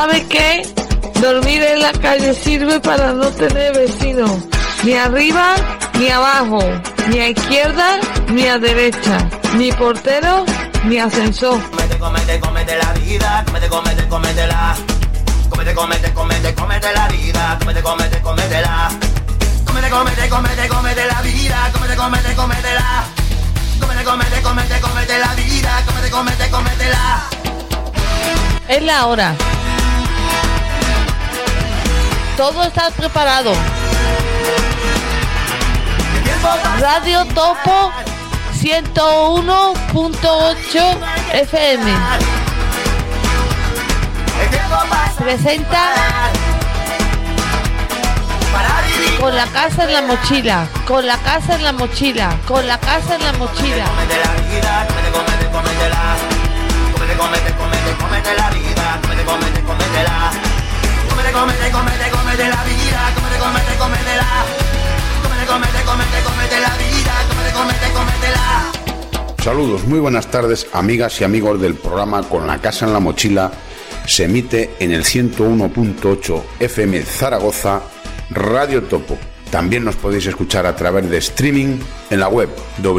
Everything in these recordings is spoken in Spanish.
¿Sabe qué? Dormir en la calle sirve para no tener vecinos, ni arriba ni abajo, ni a izquierda ni a derecha, ni portero ni ascensor. Cómete la vida, cómetela. Cómete la vida, cómetela. Cómete la vida, cómetela. Cómete la vida, cómetela. Es la hora. Todo está preparado. Radio Topo 101.8 FM presenta Con la casa en la mochila, con la casa en la mochila, con la casa en la mochila. Cómete la vida, cómetela. Cómete la vida, cómetela. Cómete la vida, cómetela. Cómete la vida, cómetela. Saludos, muy buenas tardes, amigas y amigos del programa Con la casa en la mochila. Se emite en el 101.8 FM Zaragoza, Radio Topo. También nos podéis escuchar a través de streaming en la web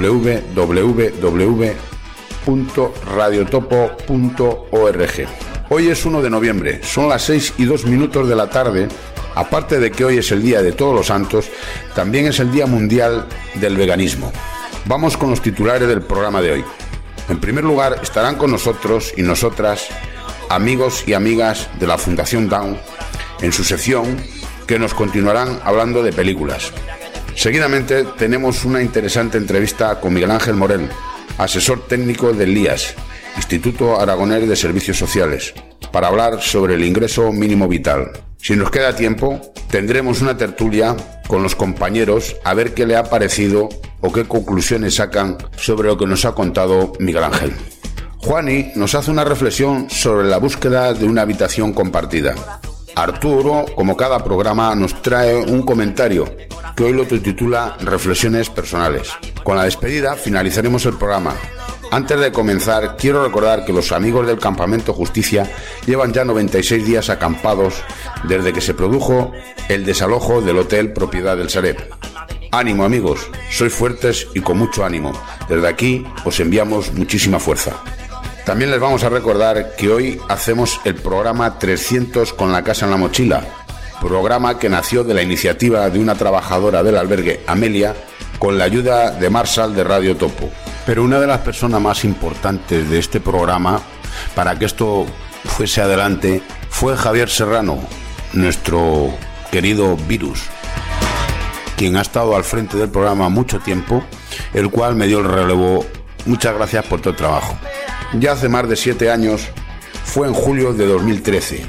www.radiotopo.org. Hoy es 1 de noviembre, son las 6:02 de la tarde. Aparte de que hoy es el Día de Todos los Santos, también es el Día Mundial del Veganismo. Vamos con los titulares del programa de hoy. En primer lugar, estarán con nosotros y nosotras amigos y amigas de la Fundación Down en su sección, que nos continuarán hablando de películas. Seguidamente tenemos una interesante entrevista con Miguel Ángel Morel, asesor técnico del IAS, Instituto Aragonés de Servicios Sociales, para hablar sobre el ingreso mínimo vital. Si nos queda tiempo, tendremos una tertulia con los compañeros a ver qué le ha parecido o qué conclusiones sacan sobre lo que nos ha contado Miguel Ángel. Juani nos hace una reflexión sobre la búsqueda de una habitación compartida. Arturo, como cada programa, nos trae un comentario que hoy lo titula Reflexiones personales. Con la despedida finalizaremos el programa. Antes de comenzar, quiero recordar que los amigos del Campamento Justicia llevan ya 96 días acampados desde que se produjo el desalojo del hotel propiedad del Sareb. Ánimo, amigos, sois fuertes y con mucho ánimo. Desde aquí os enviamos muchísima fuerza. También les vamos a recordar que hoy hacemos el programa 300 con la casa en la mochila, programa que nació de la iniciativa de una trabajadora del albergue, Amelia, con la ayuda de Marshall de Radio Topo. Pero una de las personas más importantes de este programa, para que esto fuese adelante, fue Javier Serrano, nuestro querido Virus, quien ha estado al frente del programa mucho tiempo, el cual me dio el relevo. Muchas gracias por tu trabajo. Ya hace más de 7 años, fue en julio de 2013.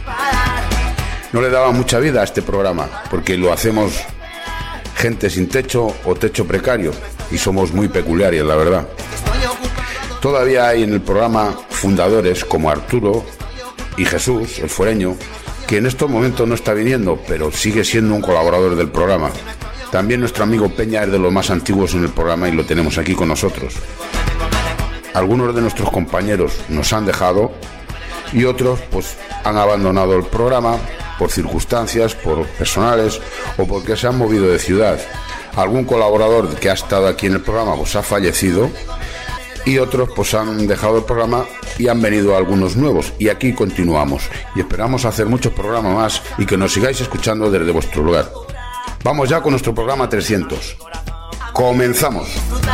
No le daba mucha vida a este programa, porque lo hacemos gente sin techo o techo precario, y somos muy peculiares, la verdad. Todavía hay en el programa fundadores como Arturo y Jesús, el foreño, que en estos momentos no está viniendo, pero sigue siendo un colaborador del programa. También nuestro amigo Peña es de los más antiguos en el programa y lo tenemos aquí con nosotros. Algunos de nuestros compañeros nos han dejado y otros pues han abandonado el programa por circunstancias, por personales o porque se han movido de ciudad. Algún colaborador que ha estado aquí en el programa pues ha fallecido y otros pues han dejado el programa y han venido algunos nuevos, y aquí continuamos y esperamos hacer muchos programas más y que nos sigáis escuchando desde vuestro lugar. Vamos ya con nuestro programa 300. Comenzamos.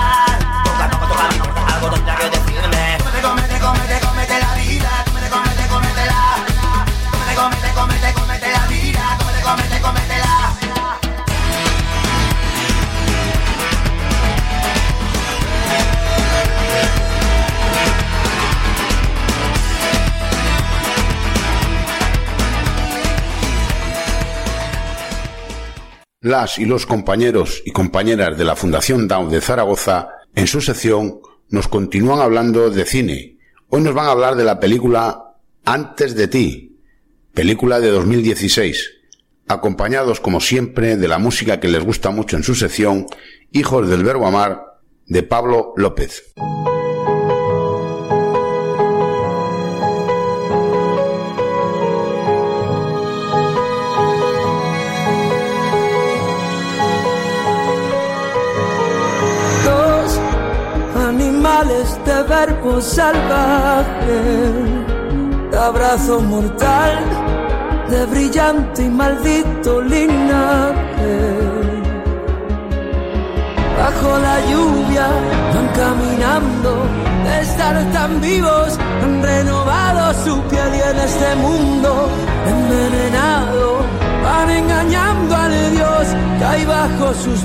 Las y los compañeros y compañeras de la Fundación Down de Zaragoza, en su sección, nos continúan hablando de cine. Hoy nos van a hablar de la película Antes de ti, película de 2016, acompañados como siempre de la música que les gusta mucho en su sección, Hijos del Verbo Amar, de Pablo López. este verbo salvaje, de abrazo mortal, de brillante y maldito linaje. Bajo la lluvia van caminando, de estar tan vivos han renovado su piel y en este mundo envenenado van engañando al Dios que hay bajo sus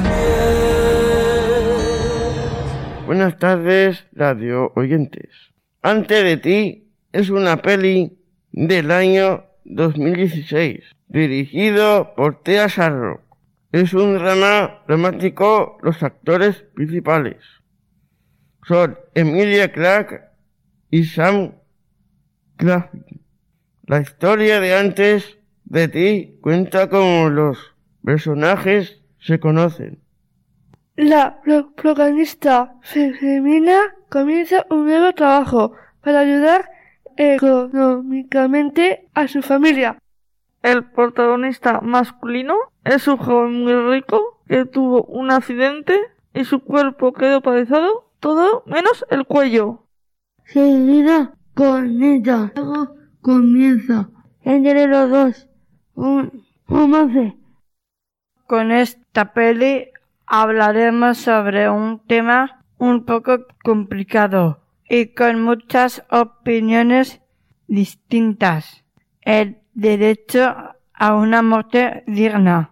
pies. Buenas tardes, radio oyentes. Antes de ti es una peli del año 2016, dirigido por Tea Sharrock. Es un drama dramático. Los actores principales son Emilia Clarke y Sam Claflin. La historia de Antes de ti cuenta cómo los personajes se conocen. La protagonista femenina comienza un nuevo trabajo para ayudar económicamente a su familia. El protagonista masculino es un joven muy rico que tuvo un accidente y su cuerpo quedó paralizado, todo menos el cuello. Seguida con ella, luego comienza entre los dos un romance. Con esta peli hablaremos sobre un tema un poco complicado y con muchas opiniones distintas. El derecho a una muerte digna.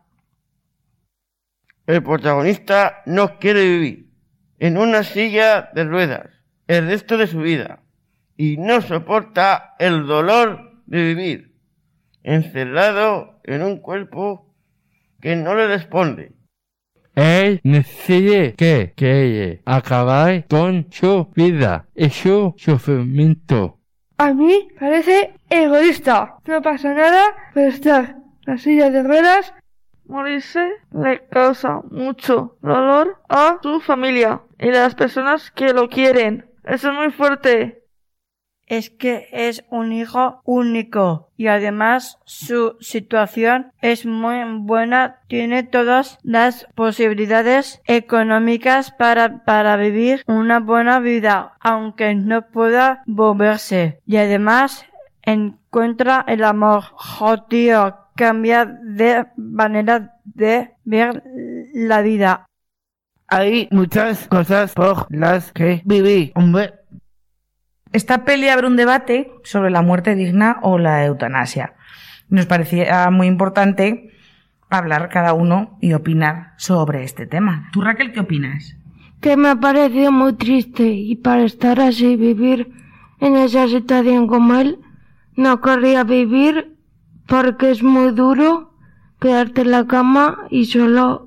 El protagonista no quiere vivir en una silla de ruedas el resto de su vida y no soporta el dolor de vivir encerrado en un cuerpo que no le responde. Él decide que acabar con su vida y su sufrimiento. A mí parece egoísta. No pasa nada por estar en la silla de ruedas. Morirse le causa mucho dolor a su familia y a las personas que lo quieren. Eso es muy fuerte. Es que es un hijo único y además su situación es muy buena. Tiene todas las posibilidades económicas para vivir una buena vida, aunque no pueda moverse. Y además encuentra el amor. Tío, cambia de manera de ver la vida. Hay muchas cosas por las que viví, hombre. Esta peli abre un debate sobre la muerte digna o la eutanasia. Nos parecía muy importante hablar cada uno y opinar sobre este tema. ¿Tú, Raquel, qué opinas? Que me ha parecido muy triste y para estar así, vivir en esa situación como él, no querría vivir porque es muy duro quedarte en la cama y solo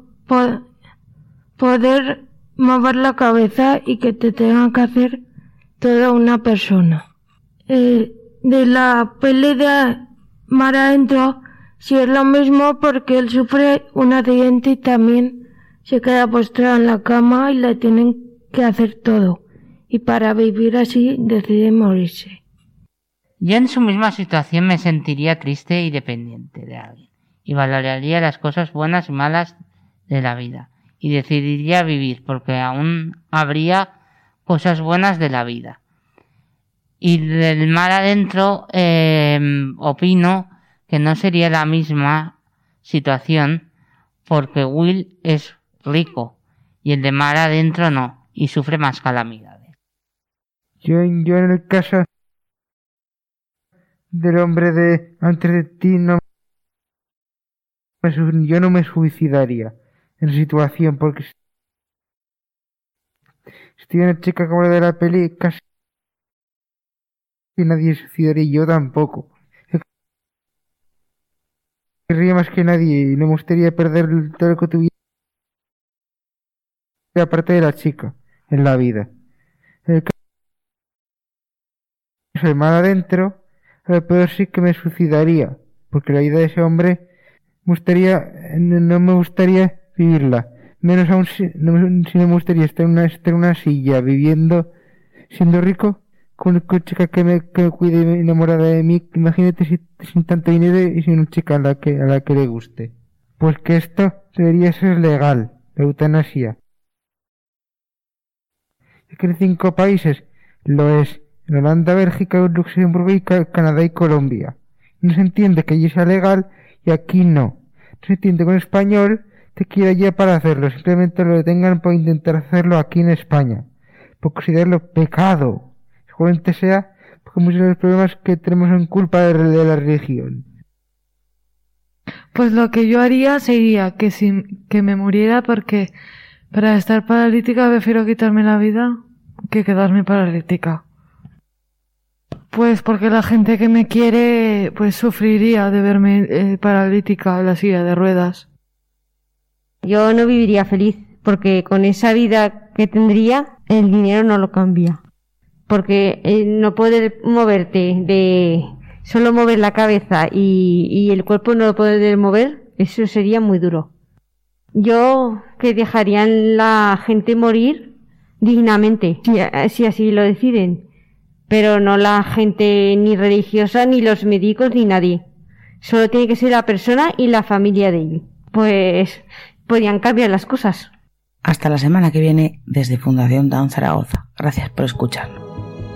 poder mover la cabeza y que te tengan que hacer toda una persona. De la peli de Mar Adentro, sí es lo mismo porque él sufre un accidente y también se queda postrado en la cama y le tienen que hacer todo. Y para vivir así decide morirse. Yo en su misma situación me sentiría triste y dependiente de alguien. Y valoraría las cosas buenas y malas de la vida. Y decidiría vivir porque aún habría cosas buenas de la vida. Y del Mar Adentro opino que no sería la misma situación porque Will es rico y el de Mar Adentro no y sufre más calamidades. Yo en el caso del hombre de Antes de ti yo no me suicidaría en esa situación porque estoy una chica como la de la peli, casi nadie se suicidaría y yo tampoco. Querría más que nadie y no me gustaría perder todo lo que tuviera aparte de la chica en la vida. El caso de Mar Adentro, a lo peor sí que me suicidaría porque la vida de ese hombre no me gustaría vivirla. Menos aún si no me gustaría estar en una silla viviendo, siendo rico, con una chica que me cuide y enamorada de mí. Imagínate sin tanto dinero y sin una chica a la que le guste. Pues que esto debería ser legal, la eutanasia. Es que en 5 países lo es en Holanda, Bélgica, Luxemburgo y Canadá y Colombia. No se entiende que allí sea legal y aquí no. No se entiende con español que quiera allí para hacerlo, simplemente lo detengan por intentar hacerlo aquí en España, por considerarlo pecado. Seguramente sea porque muchos de los problemas que tenemos en culpa de la religión. Pues lo que yo haría sería que me muriera, porque para estar paralítica prefiero quitarme la vida que quedarme paralítica. Pues porque la gente que me quiere pues sufriría de verme paralítica en la silla de ruedas. Yo no viviría feliz, porque con esa vida que tendría, el dinero no lo cambia. Porque no poder moverte, de solo mover la cabeza y el cuerpo no lo poder mover, eso sería muy duro. Yo que dejarían la gente morir dignamente, si así lo deciden. Pero no la gente ni religiosa, ni los médicos, ni nadie. Solo tiene que ser la persona y la familia de él. Pues podrían cambiar las cosas. Hasta la semana que viene desde Fundación Down Zaragoza. Gracias por escucharnos.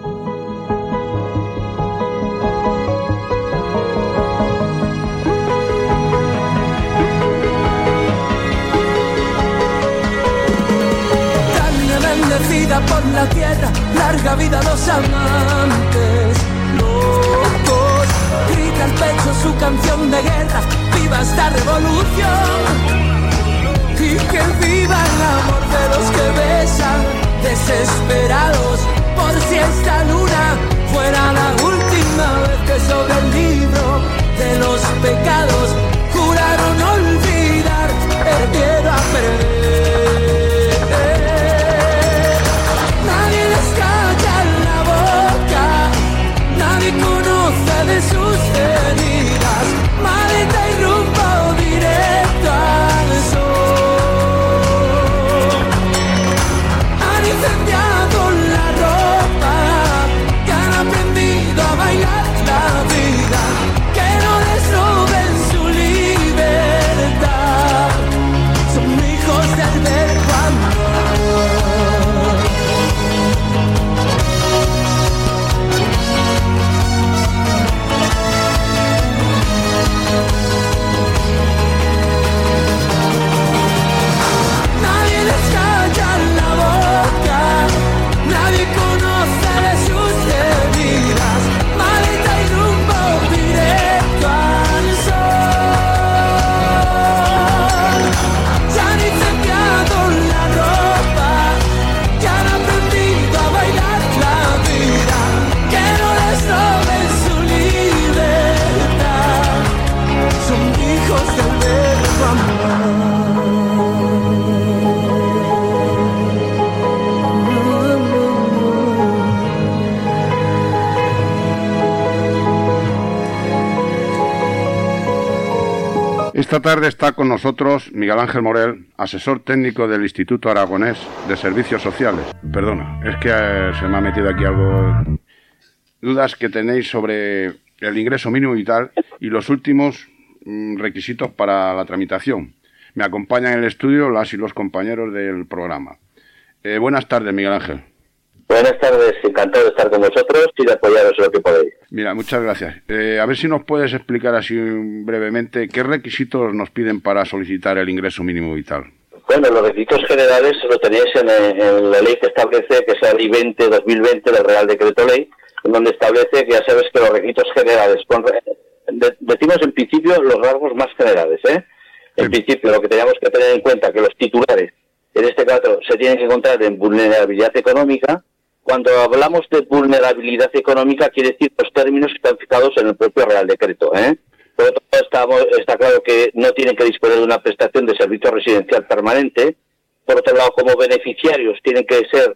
Por la tierra, larga vida a los amantes locos, grita al pecho su canción de guerra, viva esta revolución, y que viva el amor de los que besan, desesperados, por si esta luna fuera la última vez que sobre el libro de los pecados juraron olvidar el miedo a perder. Conoce de sus heridas, maleta y rumbo directo al sol. Han incendiado la ropa y han aprendido a bailar la vida, que no les roben su libertad. Son hijos del verbo amor. Esta tarde está con nosotros Miguel Ángel Morel, asesor técnico del Instituto Aragonés de Servicios Sociales. Perdona, es que se me ha metido aquí algo. Dudas que tenéis sobre el ingreso mínimo vital y los últimos requisitos para la tramitación. Me acompañan en el estudio las y los compañeros del programa. Buenas tardes, Miguel Ángel. Buenas tardes, encantado de estar con vosotros y de apoyaros en lo que podéis. Mira, muchas gracias. A ver si nos puedes explicar así brevemente qué requisitos nos piden para solicitar el ingreso mínimo vital. Bueno, los requisitos generales lo tenéis en la ley que establece, que es la ley 20-2020 del Real Decreto Ley, en donde establece que ya sabes que los requisitos generales, decimos en principio los rasgos más generales, En principio lo que tenemos que tener en cuenta que los titulares, en este caso, se tienen que encontrar en vulnerabilidad económica. Cuando hablamos de vulnerabilidad económica, quiere decir los términos que están fijados en el propio Real Decreto. Por otro lado, está claro que no tienen que disponer de una prestación de servicio residencial permanente. Por otro lado, como beneficiarios tienen que ser,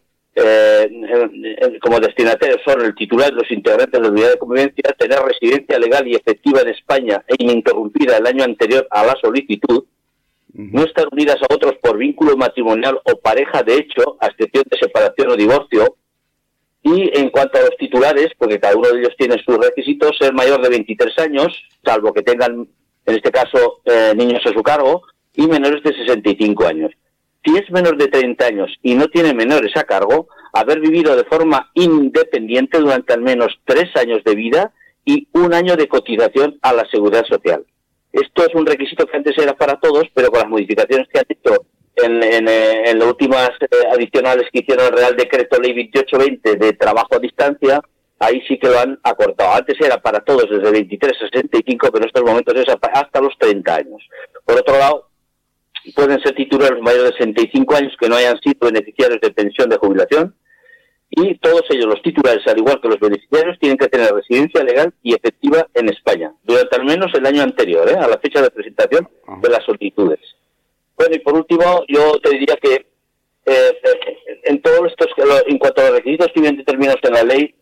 como destinatarios son el titular y los integrantes de la unidad de convivencia, tener residencia legal y efectiva en España e ininterrumpida el año anterior a la solicitud, no estar unidas a otros por vínculo matrimonial o pareja de hecho, a excepción de separación o divorcio. Y en cuanto a los titulares, porque cada uno de ellos tiene sus requisitos, ser mayor de 23 años, salvo que tengan, en este caso, niños a su cargo, y menores de 65 años. Si es menor de 30 años y no tiene menores a cargo, haber vivido de forma independiente durante al menos 3 años de vida y 1 año de cotización a la Seguridad Social. Esto es un requisito que antes era para todos, pero con las modificaciones que han hecho en las últimas adicionales que hicieron el Real Decreto Ley 2820 de trabajo a distancia, ahí sí que lo han acortado. Antes era para todos desde 23 a 65, pero en estos momentos es hasta los 30 años. Por otro lado, pueden ser titulares mayores de 65 años que no hayan sido beneficiarios de pensión de jubilación, y todos ellos, los titulares, al igual que los beneficiarios, tienen que tener residencia legal y efectiva en España, durante al menos el año anterior, a la fecha de presentación de las solicitudes. Bueno, y por último, yo te diría que en todos estos, en cuanto a los requisitos que vienen determinados en la ley,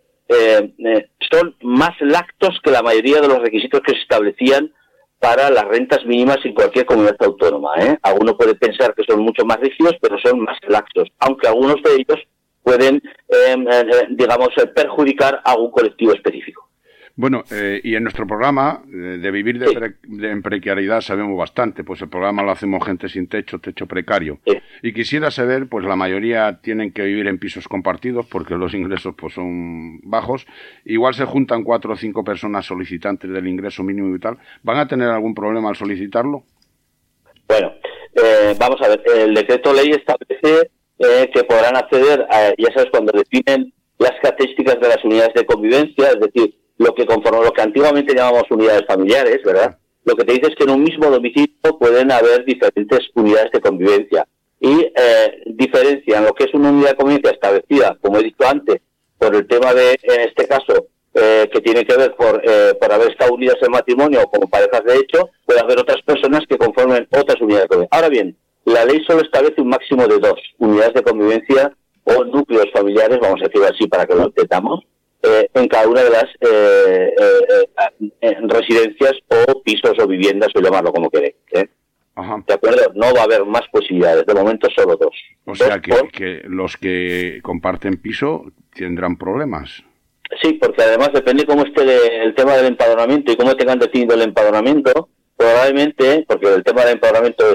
son más laxos que la mayoría de los requisitos que se establecían para las rentas mínimas en cualquier comunidad autónoma. Alguno puede pensar que son mucho más rígidos, pero son más laxos, aunque algunos de ellos pueden, digamos, perjudicar a algún colectivo específico. Bueno, y en nuestro programa de vivir en precariedad sabemos bastante, pues el programa lo hacemos gente sin techo, techo precario. Sí. Y quisiera saber, pues la mayoría tienen que vivir en pisos compartidos porque los ingresos pues son bajos. Igual se juntan 4 o 5 personas solicitantes del ingreso mínimo vital. ¿Van a tener algún problema al solicitarlo? Bueno, vamos a ver, el decreto ley establece que podrán acceder a, ya sabes, cuando definen las características de las unidades de convivencia, es decir, lo que antiguamente llamamos unidades familiares, ¿verdad? Lo que te dice es que en un mismo domicilio pueden haber diferentes unidades de convivencia y diferencian lo que es una unidad de convivencia establecida, como he dicho antes, por el tema de, en este caso, que tiene que ver por haber estado unidas en matrimonio o como parejas de hecho, puede haber otras personas que conformen otras unidades de convivencia. Ahora bien, la ley solo establece un máximo de 2 unidades de convivencia o núcleos familiares, vamos a decirlo así para que lo entendamos, en cada una de las residencias o pisos o viviendas, o llamarlo como queréis. Ajá. ¿De acuerdo? No va a haber más posibilidades, de momento solo 2. O sea que los que comparten piso tendrán problemas. Sí, porque además depende cómo esté el tema del empadronamiento y cómo tengan definido el empadronamiento, probablemente, porque el tema del empadronamiento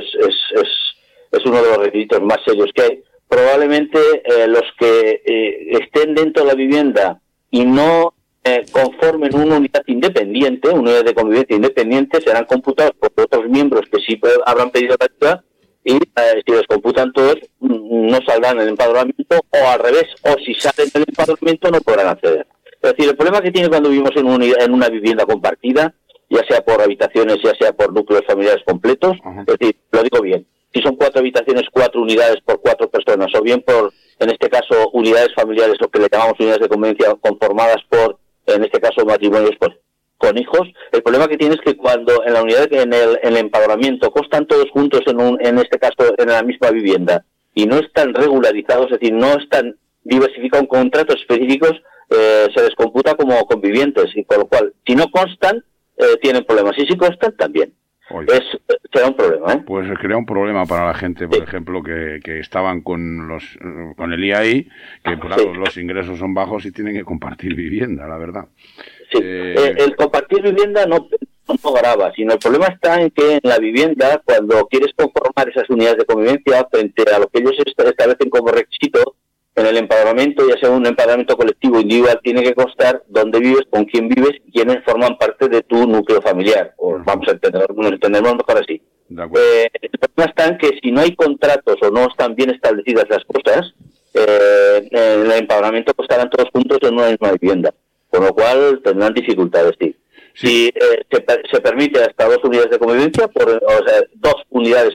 es uno de los requisitos más serios que hay, probablemente los que estén dentro de la vivienda y no conformen una unidad independiente, una unidad de convivencia independiente, serán computados por otros miembros que sí habrán pedido la ayuda y si los computan todos no saldrán en el empadronamiento, o al revés, o si salen del empadronamiento no podrán acceder. Es decir, el problema que tiene cuando vivimos en una vivienda compartida, ya sea por habitaciones, ya sea por núcleos familiares completos, es decir, lo digo bien, si son 4 habitaciones, 4 unidades por 4 personas, o bien por, en este caso, unidades familiares, lo que le llamamos unidades de convivencia conformadas por, en este caso, matrimonios con hijos, el problema que tiene es que cuando en la unidad, en el empadronamiento, constan todos juntos en este caso, en la misma vivienda, y no están regularizados, es decir, no están diversificados con contratos específicos, se les computa como convivientes, y con lo cual, si no constan, tienen problemas, y si constan, también. Será un problema, Pues crea un problema para la gente, por ejemplo, que estaban con el IAI, que claro, los ingresos son bajos y tienen que compartir vivienda, la verdad. Sí, el compartir vivienda no grava, sino el problema está en que en la vivienda, cuando quieres conformar esas unidades de convivencia frente a lo que ellos establecen como requisito, en el empadronamiento, ya sea un empadronamiento colectivo o individual, tiene que constar dónde vives, con quién vives y quiénes forman parte de tu núcleo familiar. O vamos a entenderlo mejor así. El problema está en que si no hay contratos o no están bien establecidas las cosas, en el empadronamiento estarán todos juntos en una misma vivienda, con lo cual tendrán dificultades, sí. Si se permite hasta 2 unidades de convivencia, o sea, 2 unidades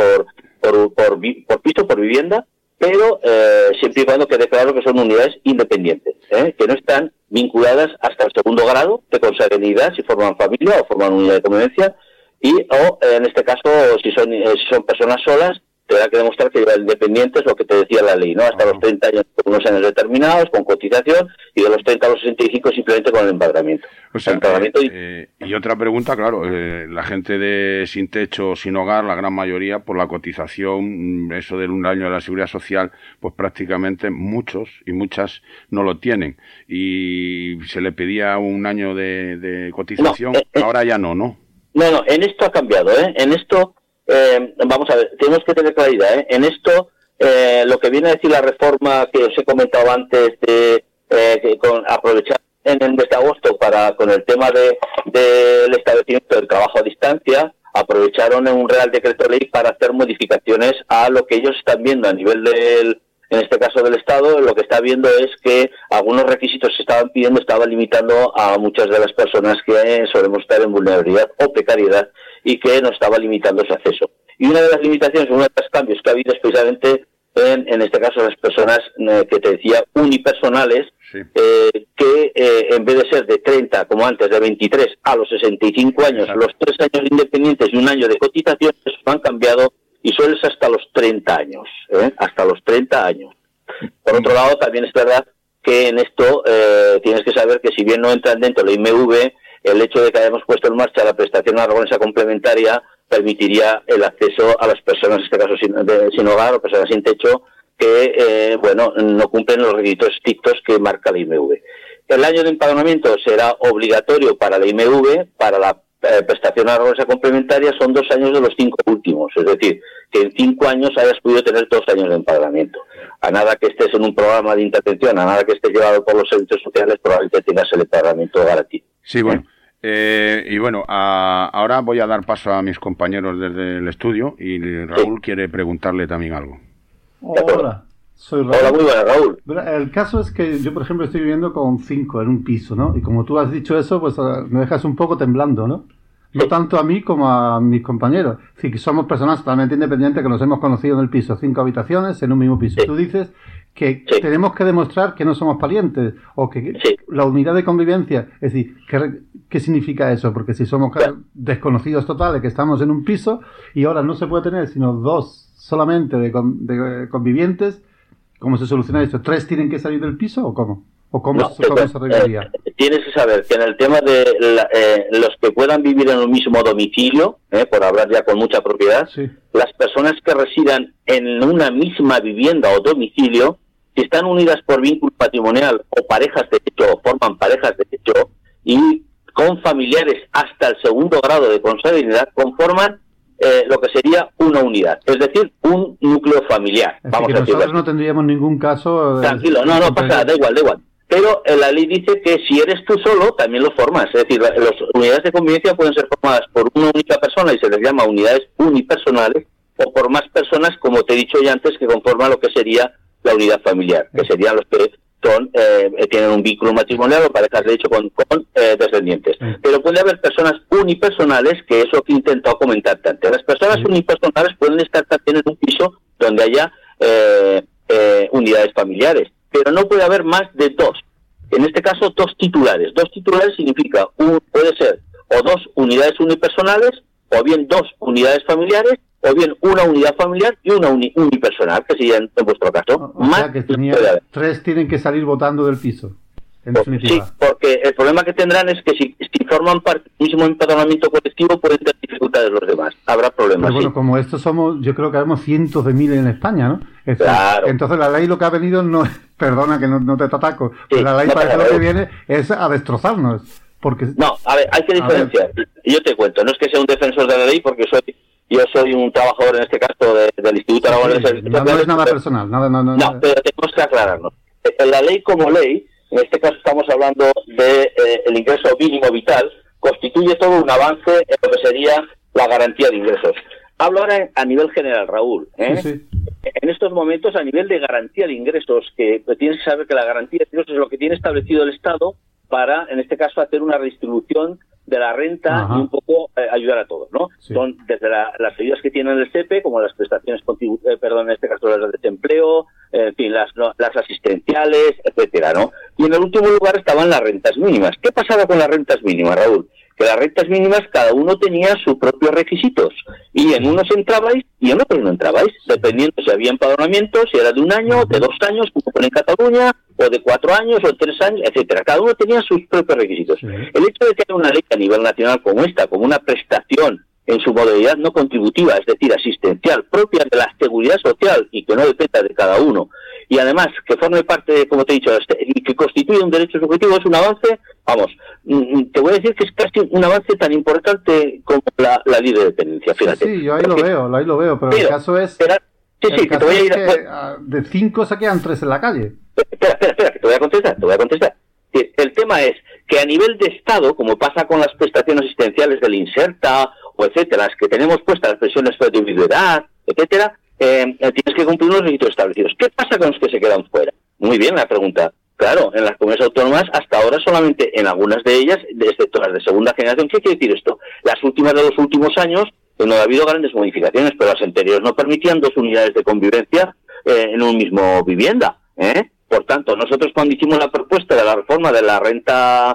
por piso, por vivienda, pero siempre y cuando quede claro que son unidades independientes, que no están vinculadas hasta el 2º grado de consanguinidad, si forman familia o forman unidad de convivencia, o en este caso, si son personas solas, tendrá que demostrar que llevan independientes, lo que te decía la ley, ¿no? Hasta los 30 años por unos años determinados, con cotización, y de los 30 a los 65 simplemente con el empadronamiento. O sea, y otra pregunta, claro, la gente sin techo, sin hogar, la gran mayoría, por la cotización, eso del 1 año de la Seguridad Social, pues prácticamente muchos y muchas no lo tienen. Y se le pedía 1 año de cotización, ahora ya no. No, en esto ha cambiado, En esto... vamos a ver, tenemos que tener claridad, En esto lo que viene a decir la reforma que os he comentado antes de aprovechar en el mes de agosto con el tema del establecimiento del trabajo a distancia, aprovecharon en un Real Decreto Ley para hacer modificaciones a lo que ellos están viendo a nivel en este caso del Estado. Lo que está viendo es que algunos requisitos se estaban pidiendo, estaban limitando a muchas de las personas que solemos estar en vulnerabilidad o precariedad y que nos estaba limitando su acceso. Y una de las limitaciones, uno de los cambios que ha habido es precisamente en este caso las personas que te decía unipersonales, sí. Que en vez de ser de 30, como antes, de 23 a los 65 años, exacto, los 3 años independientes y un año de cotización, eso han cambiado y suele ser hasta los 30 años, hasta los 30 años. Por otro lado, también es verdad que en esto tienes que saber que si bien no entran dentro de la IMV, el hecho de que hayamos puesto en marcha la prestación aragonesa complementaria permitiría el acceso a las personas, en este caso sin hogar o personas sin techo, que no cumplen los requisitos estrictos que marca la IMV. El año de empadronamiento será obligatorio para la IMV, para la prestación aragonesa complementaria son 2 años de los 5 últimos, es decir, que en 5 años hayas podido tener 2 años de empadronamiento. A nada que estés en un programa de intervención, a nada que estés llevado por los servicios sociales, probablemente tengas el empadronamiento garantizado. Sí, bueno. Ahora voy a dar paso a mis compañeros desde el estudio y Raúl quiere preguntarle también algo. Hola, soy Raúl. Hola, muy buenas, Raúl. El caso es que yo, por ejemplo, estoy viviendo con 5 en un piso, ¿no? Y como tú has dicho eso, pues me dejas un poco temblando, ¿no? No tanto a mí como a mis compañeros. Es decir, que somos personas totalmente independientes que nos hemos conocido en el piso, 5 habitaciones en un mismo piso. Tú dices que tenemos que demostrar que no somos parientes o que la unidad de convivencia, es decir, ¿qué significa eso? Porque si somos desconocidos totales, que estamos en un piso y ahora no se puede tener sino 2 solamente de convivientes, ¿cómo se soluciona esto? ¿3 tienen que salir del piso o cómo? ¿O cómo se arreglaría? Tienes que saber que en el tema de los que puedan vivir en un mismo domicilio, por hablar ya con mucha propiedad, las personas que residan en una misma vivienda o domicilio, si están unidas por vínculo patrimonial o parejas de hecho, o forman parejas de hecho, y con familiares hasta el 2º grado de consanguinidad, conforman lo que sería una unidad, es decir, un núcleo familiar. Es decir, que nosotros no tendríamos ningún caso... Tranquilo, no pasa nada, da igual. Pero la ley dice que si eres tú solo, también lo formas. Es decir, las unidades de convivencia pueden ser formadas por una única persona y se les llama unidades unipersonales, o por más personas, como te he dicho ya antes, que conforman lo que sería la unidad familiar, que serían los que tienen un vínculo matrimonial o parejas de hecho con descendientes. Pero puede haber personas unipersonales, que es lo que he intentado comentarte antes. Las personas unipersonales pueden estar también en un piso donde haya unidades familiares, pero no puede haber más de 2. En este caso, 2 titulares. 2 titulares significa, puede ser o 2 unidades unipersonales, o bien 2 unidades familiares, o bien una unidad familiar y una unipersonal, que sería en vuestro caso. O sea, que 3 tienen que salir votando del piso, en definitiva. Sí, porque el problema que tendrán es que si forman parte del mismo empadronamiento colectivo, pueden tener dificultades los demás. Habrá problemas. Pero bueno, como estos somos, yo creo que habemos cientos de miles en España, ¿no? Claro. Entonces la ley lo que ha venido no es, perdona que no te ataco, pero la ley parece lo que viene es a destrozarnos. Porque... No, a ver, hay que diferenciar. Yo te cuento, no es que sea un defensor de la ley, porque yo soy un trabajador, en este caso, del Instituto Aragonés de Servicios Sociales. No es nada personal, No, pero tenemos que aclararnos. La ley como ley, en este caso estamos hablando de el ingreso mínimo vital, constituye todo un avance en lo que sería la garantía de ingresos. Hablo ahora a nivel general, Raúl. Sí. En estos momentos, a nivel de garantía de ingresos, que tienes que saber que la garantía de ingresos es lo que tiene establecido el Estado para, en este caso, hacer una redistribución de la renta y un poco ayudar a todos, ¿no? Sí. Son desde las ayudas que tienen el SEPE, como las prestaciones en este caso las de desempleo, en fin, las asistenciales, etcétera, ¿no? Y en el último lugar estaban las rentas mínimas. ¿Qué pasaba con las rentas mínimas, Raúl? Que las rentas mínimas cada uno tenía sus propios requisitos, y en unos entrabais y en otros no entrabais, dependiendo si había empadronamiento, si era de 1 año, de 2 años, como pone en Cataluña, o de 4 años, o de 3 años, etcétera. Cada uno tenía sus propios requisitos. El hecho de que haya una ley a nivel nacional como esta, como una prestación en su modalidad no contributiva, es decir, asistencial, propia de la seguridad social y que no dependa de cada uno, y además que forme parte, como te he dicho, y que constituye un derecho subjetivo, es un avance, vamos, te voy a decir que es casi un avance tan importante como la ley de dependencia, fíjate. Sí, yo ahí lo veo, pero el caso es Sí, que te voy a ir de 5 se quedan 3 en la calle. Espera, que te voy a contestar. El tema es que a nivel de Estado, como pasa con las prestaciones asistenciales del Inserta, o etcétera, las que tenemos puestas, las pensiones de viudedad, etcétera, tienes que cumplir unos requisitos establecidos. ¿Qué pasa con los que se quedan fuera? Muy bien la pregunta. Claro, en las comunidades autónomas, hasta ahora solamente en algunas de ellas, excepto las de segunda generación. ¿Qué quiere decir esto? Las últimas de los últimos años, no ha habido grandes modificaciones, pero las anteriores no permitían 2 unidades de convivencia en un mismo vivienda. Por tanto, nosotros cuando hicimos la propuesta de la reforma de la renta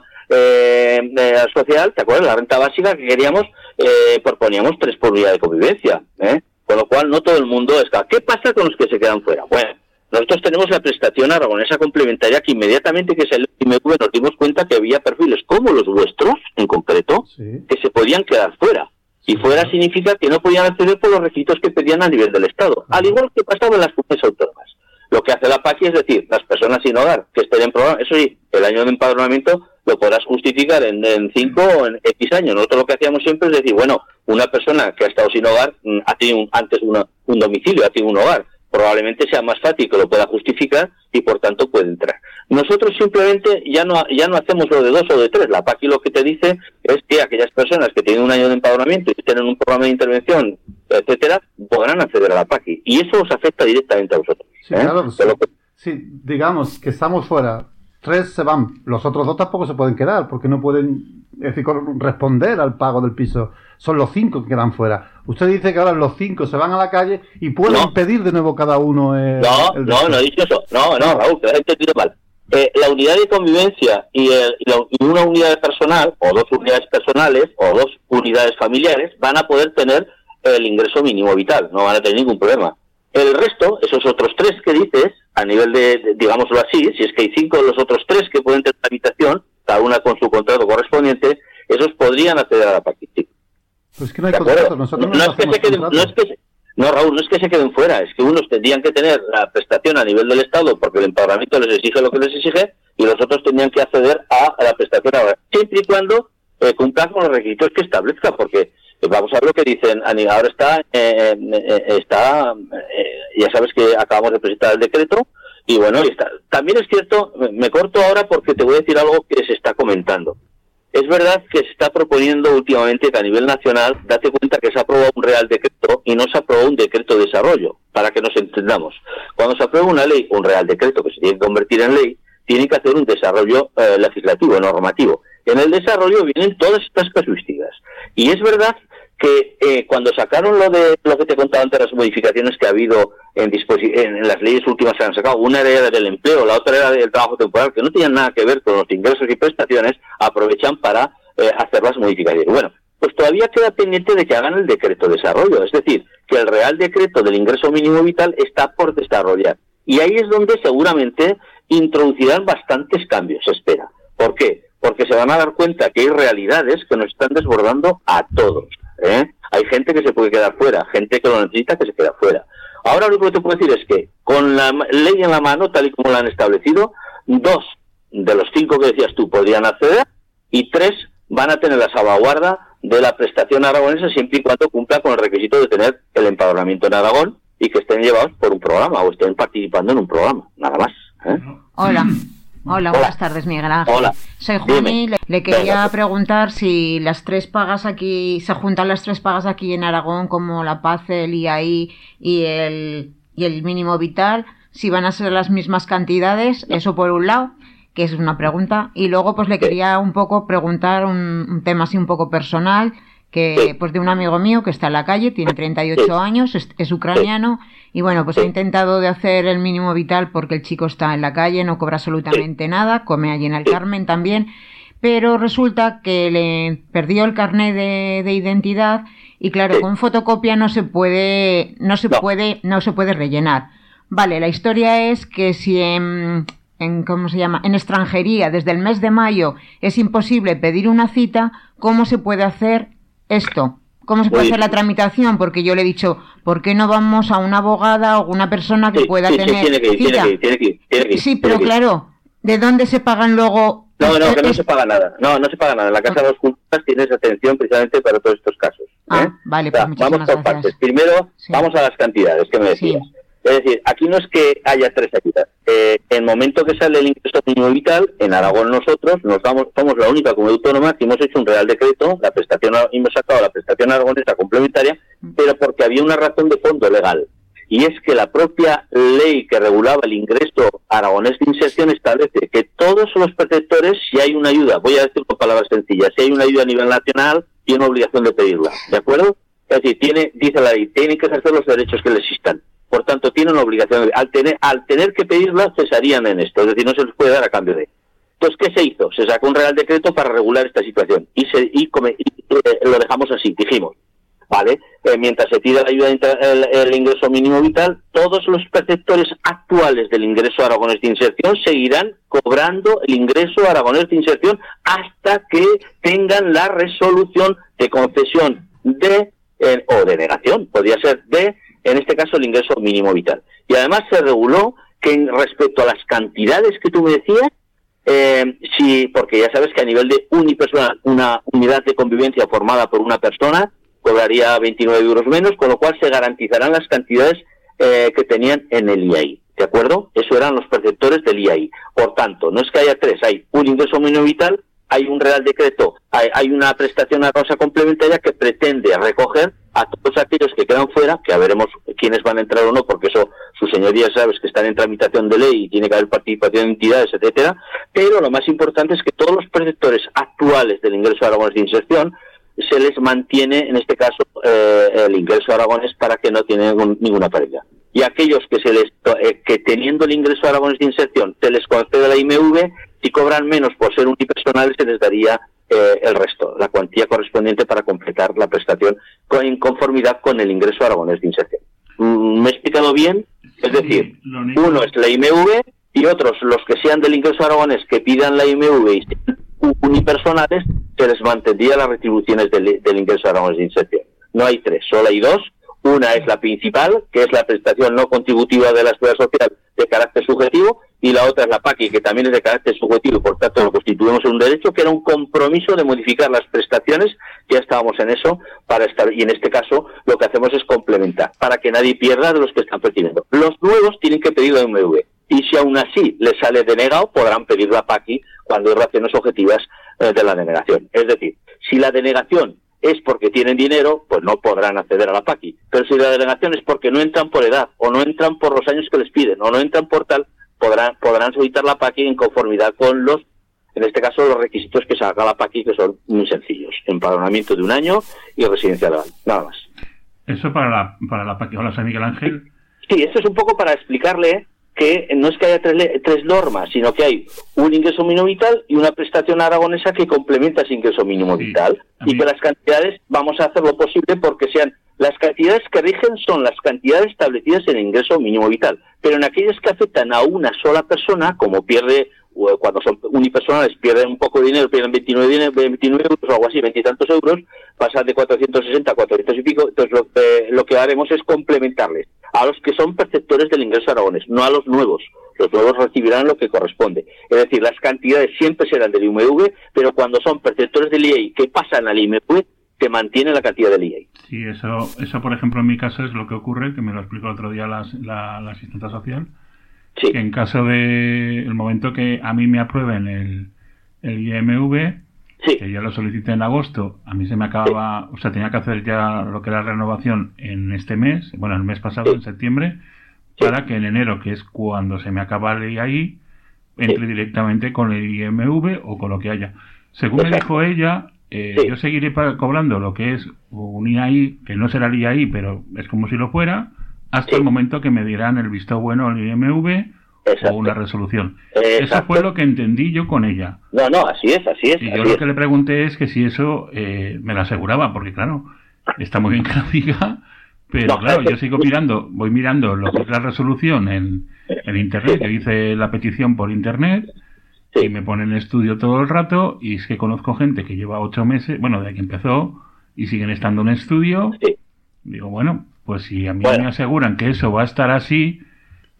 social, ¿te acuerdas? La renta básica que queríamos, proponíamos 3 por unidad de convivencia. Con lo cual, no todo el mundo está. ¿Qué pasa con los que se quedan fuera? Bueno, nosotros tenemos la prestación aragonesa complementaria que inmediatamente que salió el IMV nos dimos cuenta que había perfiles como los vuestros, en concreto, que se podían quedar fuera. Y fuera significa que no podían acceder por los requisitos que pedían a nivel del Estado, al igual que pasaba en las comunidades autónomas. Lo que hace la PACI es decir, las personas sin hogar que estén en programa, eso sí, el año de empadronamiento lo podrás justificar en 5 o en X años. Nosotros lo que hacíamos siempre es decir, bueno, una persona que ha estado sin hogar, ha tenido antes un domicilio, ha tenido un hogar, probablemente sea más fácil que lo pueda justificar y por tanto puede entrar. Nosotros simplemente ya no hacemos lo de 2 o de 3. La PACI lo que te dice es que aquellas personas que tienen un año de empadronamiento y tienen un programa de intervención, etcétera, podrán acceder a la PACI. Y eso os afecta directamente a vosotros. Sí, claro. Sí, digamos que estamos fuera, 3 se van, los otros 2 tampoco se pueden quedar porque no pueden, es decir, responder al pago del piso. Son los 5 que quedan fuera. Usted dice que ahora los 5 se van a la calle y pueden pedir de nuevo cada uno no he dicho eso. No, Raúl, que lo has entendido mal. La unidad de convivencia y una unidad personal, o 2 unidades personales, o 2 unidades familiares, van a poder tener el ingreso mínimo vital, no van a tener ningún problema. El resto, esos otros 3 que dices, a nivel de, digámoslo así, si es que hay 5 de los otros 3 que pueden tener habitación, cada una con su contrato correspondiente, esos podrían acceder a la PACI. Pues que no hay contrato, nosotros Raúl, no es que se queden fuera, es que unos tendrían que tener la prestación a nivel del Estado porque el empadronamiento les exige lo que les exige y los otros tendrían que acceder a la prestación ahora, siempre y cuando cumplan con los requisitos que establezca, porque vamos a ver lo que dicen, ahora ya sabes que acabamos de presentar el decreto y bueno, también es cierto, me corto ahora porque te voy a decir algo que se está comentando. Es verdad que se está proponiendo últimamente que a nivel nacional, date cuenta que se ha aprobado un Real Decreto y no se ha aprobado un Decreto de Desarrollo, para que nos entendamos. Cuando se aprueba una ley, un Real Decreto que se tiene que convertir en ley, tiene que hacer un desarrollo legislativo, normativo. En el desarrollo vienen todas estas casuísticas. Y es verdad que cuando sacaron lo que te contaba antes, las modificaciones que ha habido en las leyes últimas que han sacado, una era del empleo, la otra era del trabajo temporal, que no tenían nada que ver con los ingresos y prestaciones, aprovechan para hacer las modificaciones. Bueno, pues todavía queda pendiente de que hagan el decreto de desarrollo, es decir, que el Real Decreto del ingreso mínimo vital está por desarrollar. Y ahí es donde seguramente introducirán bastantes cambios, se espera. ¿Por qué? Porque se van a dar cuenta que hay realidades que nos están desbordando a todos. Hay gente que se puede quedar fuera, gente que lo necesita que se queda fuera. Ahora lo que te puedo decir es que con la ley en la mano, tal y como la han establecido, 2 de los 5 que decías tú podrían acceder y 3 van a tener la salvaguarda de la prestación aragonesa siempre y cuando cumpla con el requisito de tener el empadronamiento en Aragón y que estén llevados por un programa o estén participando en un programa, nada más. Hola, buenas tardes, Miguel Ángel. Hola. Soy Juani. Le quería preguntar si las 3 pagas aquí, se juntan las 3 pagas aquí en Aragón, como la PAC, el IAI y el mínimo vital, si van a ser las mismas cantidades, eso por un lado, que es una pregunta. Y luego pues le quería un poco preguntar un tema así un poco personal, que pues de un amigo mío que está en la calle, tiene 38 años, es ucraniano, y bueno, pues ha intentado de hacer el mínimo vital porque el chico está en la calle, no cobra absolutamente nada, come allí en el Carmen también, pero resulta que le perdió el carnet de identidad y claro, con fotocopia no se puede rellenar. Vale, la historia es que si en extranjería desde el mes de mayo es imposible pedir una cita, ¿cómo se puede hacer esto? ¿Cómo se puede hacer la tramitación? Porque yo le he dicho, ¿por qué no vamos a una abogada o una persona que pueda tener cita? Tiene que ir. Sí, pero claro, ¿de dónde se pagan luego No, que no se paga nada. No se paga nada. En la Casa de las Culturas tienes atención precisamente para todos estos casos. Vale, pues vamos por partes. Primero, vamos a las cantidades que me decías. Sí. Es decir, aquí no es que haya 3 ayudas. En el momento que sale el ingreso mínimo vital, en Aragón nosotros somos la única comunidad autónoma que hemos hecho un real decreto, hemos sacado la prestación aragonesa complementaria, pero porque había una razón de fondo legal. Y es que la propia ley que regulaba el ingreso aragonés de inserción establece que todos los perceptores, si hay una ayuda, voy a decir con palabras sencillas, si hay una ayuda a nivel nacional, tiene obligación de pedirla, ¿de acuerdo? Es decir, dice la ley, tienen que ejercer los derechos que les existan. Por tanto, tienen obligación, al tener que pedirla, cesarían en esto, es decir, no se les puede dar a cambio de. Entonces, ¿qué se hizo? Se sacó un real decreto para regular esta situación y lo dejamos así, dijimos, ¿vale? Mientras se pida la ayuda el ingreso mínimo vital, todos los perceptores actuales del ingreso aragonés de inserción seguirán cobrando el ingreso aragonés de inserción hasta que tengan la resolución de concesión o de negación, podría ser en este caso el ingreso mínimo vital. Y además se reguló que respecto a las cantidades que tú me decías, porque ya sabes que a nivel de unipersonal, una unidad de convivencia formada por una persona cobraría 29 euros menos, con lo cual se garantizarán las cantidades que tenían en el IAI, ¿de acuerdo? Eso eran los perceptores del IAI. Por tanto, no es que haya 3, hay un ingreso mínimo vital, hay un real decreto, hay una prestación aragonesa complementaria que pretende recoger a todos aquellos que quedan fuera, que ya veremos quiénes van a entrar o no, porque eso, sus señorías, sabes que están en tramitación de ley y tiene que haber participación de entidades, etcétera, pero lo más importante es que todos los perceptores actuales del ingreso aragonés de inserción se les mantiene, en este caso, el ingreso aragonés para que no tienen ninguna pérdida. Y aquellos que teniendo el ingreso aragonés de inserción se les concede la IMV, si cobran menos por ser unipersonales, se les daría el resto, la cuantía correspondiente para completar la prestación en conformidad con el ingreso aragonés de inserción. ¿Me he explicado bien? Es decir, uno es la IMV y otros, los que sean del ingreso aragonés que pidan la IMV y unipersonales, se les mantendría las retribuciones del ingreso aragonés de inserción. No hay 3, solo hay 2. Una es la principal, que es la prestación no contributiva de la seguridad social de carácter subjetivo, y la otra es la PACI, que también es de carácter subjetivo y por tanto lo constituimos en un derecho, que era un compromiso de modificar las prestaciones. Ya estábamos en eso y en este caso lo que hacemos es complementar para que nadie pierda de los que están percibiendo. Los nuevos tienen que pedir la MV y si aún así les sale denegado podrán pedir la PACI cuando hay razones objetivas de la denegación. Es decir, si la denegación es porque tienen dinero, pues no podrán acceder a la PACI. Pero si la denegación es porque no entran por edad, o no entran por los años que les piden, o no entran por tal, podrán solicitar la PACI en conformidad con en este caso, los requisitos que saca la PACI, que son muy sencillos. Empadronamiento de 1 año y residencia legal. Nada más. Eso para la PACI. Hola, soy Miguel Ángel. Sí, esto es un poco para explicarle que no es que haya 3 normas, sino que hay un ingreso mínimo vital y una prestación aragonesa que complementa ese ingreso mínimo vital, y que las cantidades vamos a hacer lo posible porque sean las cantidades que rigen son las cantidades establecidas en el ingreso mínimo vital, pero en aquellas que afectan a una sola persona, como cuando son unipersonales pierden un poco de dinero, pierden 29 euros o algo así, 20 y tantos euros, pasan de 460 a 400 y pico. Entonces lo que haremos es complementarles a los que son perceptores del ingreso aragonés, no a los nuevos. Los nuevos recibirán lo que corresponde. Es decir, las cantidades siempre serán del IMV, pero cuando son perceptores del IEI que pasan al IMV, te mantiene la cantidad del IEI. Sí, eso por ejemplo en mi caso es lo que ocurre, que me lo explicó el otro día la asistente social. Sí. Que en caso de el momento que a mí me aprueben el IMV, sí, que yo lo solicité en agosto, a mí se me acababa, sí, o sea, tenía que hacer ya lo que era renovación en este mes, bueno, el mes pasado, sí, en septiembre, sí, para que en enero, que es cuando se me acaba el IAI, entre, sí, directamente con el IMV o con lo que haya. Según me dijo ella, sí, yo seguiré cobrando lo que es un IAI, que no será el IAI, pero es como si lo fuera, hasta, sí, el momento que me dieran el visto bueno al IMV, exacto, o una resolución. Exacto. Eso fue lo que entendí yo con ella. No, así es. Y yo lo que le pregunté es que si eso me lo aseguraba, porque claro, está muy bien que lo diga, pero no, claro, yo sigo voy mirando lo que es la resolución en internet. Yo hice la petición por internet, sí, y me ponen estudio todo el rato, y es que conozco gente que lleva 8 meses, bueno, de que empezó, y siguen estando en estudio. Sí. Digo, bueno, pues si a mí me aseguran que eso va a estar así,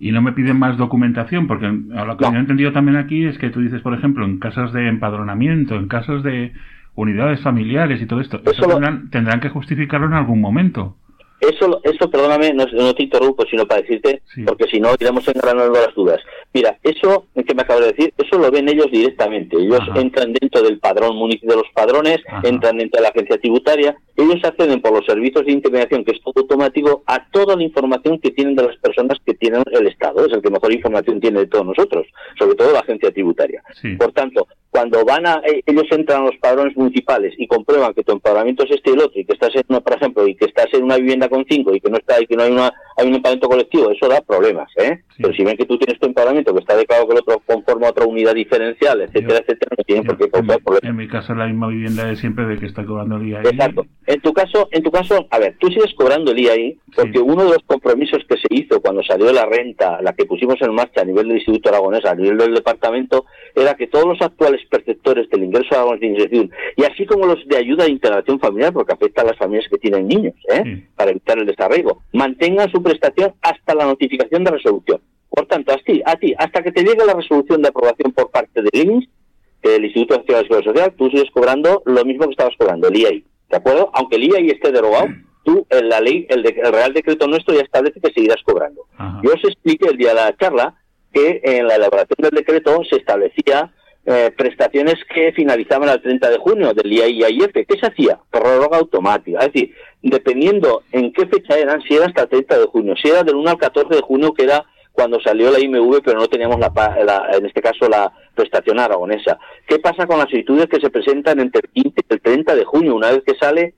y no me piden más documentación, porque a lo que yo he entendido también aquí es que tú dices, por ejemplo, en casos de empadronamiento, en casos de unidades familiares y todo esto, eso tendrán que justificarlo en algún momento. Eso, perdóname, no te interrumpo, sino para decirte, porque si no iremos engranando las dudas. Mira, eso que me acabo de decir, eso lo ven ellos directamente. Ellos entran dentro del padrón municipal, de los padrones, entran dentro de la agencia tributaria, ellos acceden por los servicios de intermediación, que es todo automático, a toda la información que tienen de las personas que tienen el Estado. Es el que mejor información tiene de todos nosotros, sobre todo la agencia tributaria. Por tanto, cuando ellos entran a los padrones municipales y comprueban que tu empadronamiento es este y el otro, y que estás en una, por ejemplo, y que estás en una vivienda con 5 y que no hay un empadronamiento colectivo, eso da problemas, Pero si ven que tú tienes tu empadronamiento que está declarado que el otro conforma a otra unidad diferencial, etcétera, no tienen por qué causar problemas. En mi caso, la misma vivienda de siempre, de que está cobrando el IAI. Exacto. En tu caso, a ver, tú sigues cobrando el IAI porque uno de los compromisos que se hizo cuando salió la renta, la que pusimos en marcha a nivel del Instituto Aragonés, a nivel del departamento, era que todos los actuales perceptores del ingreso aragonés de ingreso, y así como los de ayuda de integración familiar, porque afecta a las familias que tienen niños, para evitar el desarraigo, mantengan su prestación hasta la notificación de resolución. Por tanto, a ti, hasta que te llegue la resolución de aprobación por parte del INS, el Instituto Nacional de Seguridad Social, tú sigues cobrando lo mismo que estabas cobrando, el IAI, ¿de acuerdo? Aunque el IAI esté derogado, tú, en la ley, el Real Decreto nuestro ya establece que seguirás cobrando. Yo os expliqué el día de la charla que en la elaboración del decreto se establecía prestaciones que finalizaban al 30 de junio del IAI y AIF. ¿Qué se hacía? Prórroga automática. Es decir, dependiendo en qué fecha eran, si era hasta el 30 de junio, si era del 1 al 14 de junio, que era cuando salió la IMV, pero no teníamos en este caso la prestación aragonesa. ¿Qué pasa con las solicitudes que se presentan entre el 15 y el 30 de junio? Una vez que sale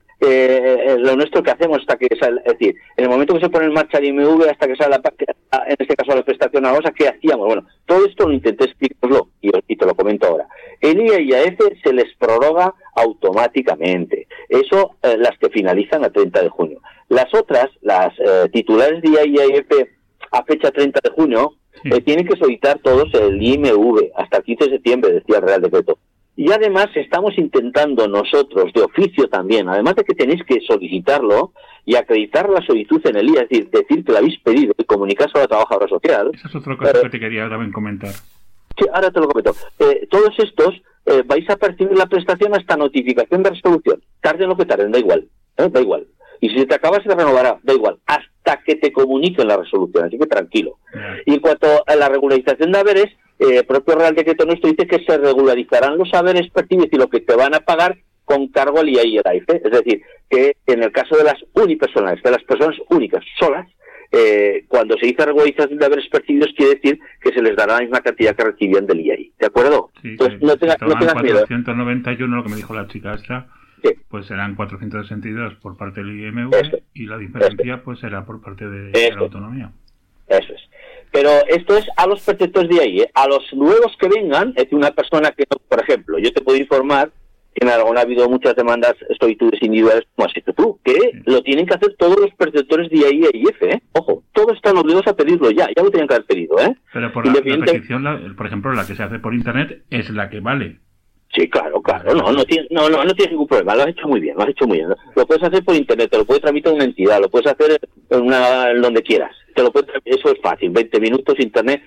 lo nuestro, que hacemos hasta que sale, es decir, en el momento que se pone en marcha el IMV hasta que sale en este caso la prestación aragonesa, ¿qué hacíamos? Bueno, todo esto lo intenté explicarlo y te lo comento ahora. El IAI y AF se les prorroga automáticamente. Eso, las que finalizan a 30 de junio. Las otras, las titulares de IAI y AF a fecha 30 de junio, tienen que solicitar todos el IMV hasta el 15 de septiembre, decía el Real Decreto. Y además estamos intentando nosotros, de oficio también, además de que tenéis que solicitarlo y acreditar la solicitud en el IA, es decir que la habéis pedido y comunicárselo a la trabajadora social. Esa es otra cosa que te quería también comentar. Sí, ahora te lo comento. Todos estos vais a percibir la prestación hasta notificación de resolución. Tarden lo que tarden, da igual. Da igual. Y si se te acaba, se te renovará, da igual, hasta que te comuniquen la resolución, así que tranquilo. Y en cuanto a la regularización de haberes, el propio Real Decreto nuestro dice que se regularizarán los haberes percibidos y lo que te van a pagar con cargo al IAI y al AIF. Es decir, que en el caso de las unipersonales, de las personas únicas, solas, cuando se dice regularización de haberes percibidos, quiere decir que se les dará la misma cantidad que recibían del IAI. ¿De acuerdo? Sí, entonces, no tengas miedo. 491, lo que me dijo la chica esta, pues serán 462 por parte del IMV y la diferencia pues será por parte de la autonomía. Eso es. Pero esto es a los perceptores de ahí, a los nuevos que vengan, es decir, una persona que, por ejemplo, yo te puedo informar que en Aragón ha habido muchas demandas, solicitudes individuales, como has hecho tú, que lo tienen que hacer todos los perceptores de ahí y IF, Ojo, todos están obligados a pedirlo ya lo tenían que haber pedido, Pero por la petición, por ejemplo, la que se hace por internet es la que vale. Sí, claro, no tienes ningún problema, lo has hecho muy bien. Lo puedes hacer por internet, te lo puedes tramitar en una entidad, lo puedes hacer en donde quieras. Eso es fácil, 20 minutos, internet.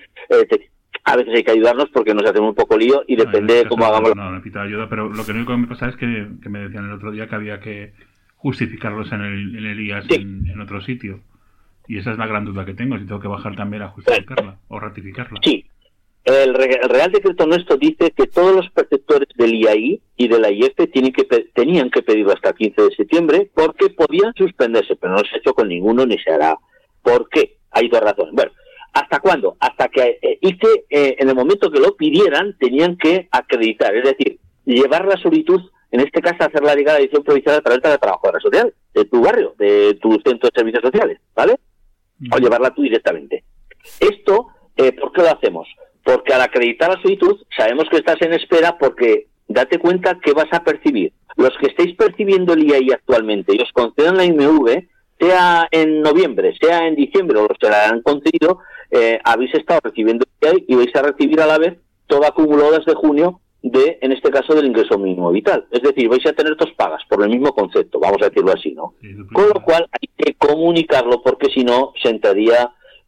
A veces hay que ayudarnos porque nos hacemos un poco lío y depende de cómo hagamos. No necesito ayuda, pero lo que único que me pasa es que me decían el otro día que había que justificarlos en el IAS en otro sitio. Y esa es la gran duda que tengo, si tengo que bajar también a justificarla o ratificarla. Sí. El Real Decreto nuestro dice que todos los perceptores del IAI y de la IF tenían que pedirlo hasta el 15 de septiembre porque podían suspenderse, pero no se ha hecho con ninguno ni se hará. ¿Por qué? Hay dos razones. Bueno, ¿hasta cuándo? Hasta que en el momento que lo pidieran tenían que acreditar, es decir, llevar la solicitud, en este caso hacerla llegar a la dirección provincial a través de la trabajadora social, de tu barrio, de tu centro de servicios sociales, ¿vale? O llevarla tú directamente. Esto, ¿por qué lo hacemos? Porque al acreditar la solicitud sabemos que estás en espera porque date cuenta que vas a percibir. Los que estéis percibiendo el IAI actualmente y os concedan la IMV, sea en noviembre, sea en diciembre o los que la han concedido, habéis estado recibiendo el IAI y vais a recibir a la vez todo acumulado desde junio en este caso del ingreso mínimo vital. Es decir, vais a tener dos pagas por el mismo concepto, vamos a decirlo así, ¿no? Con lo cual hay que comunicarlo porque si no se entraría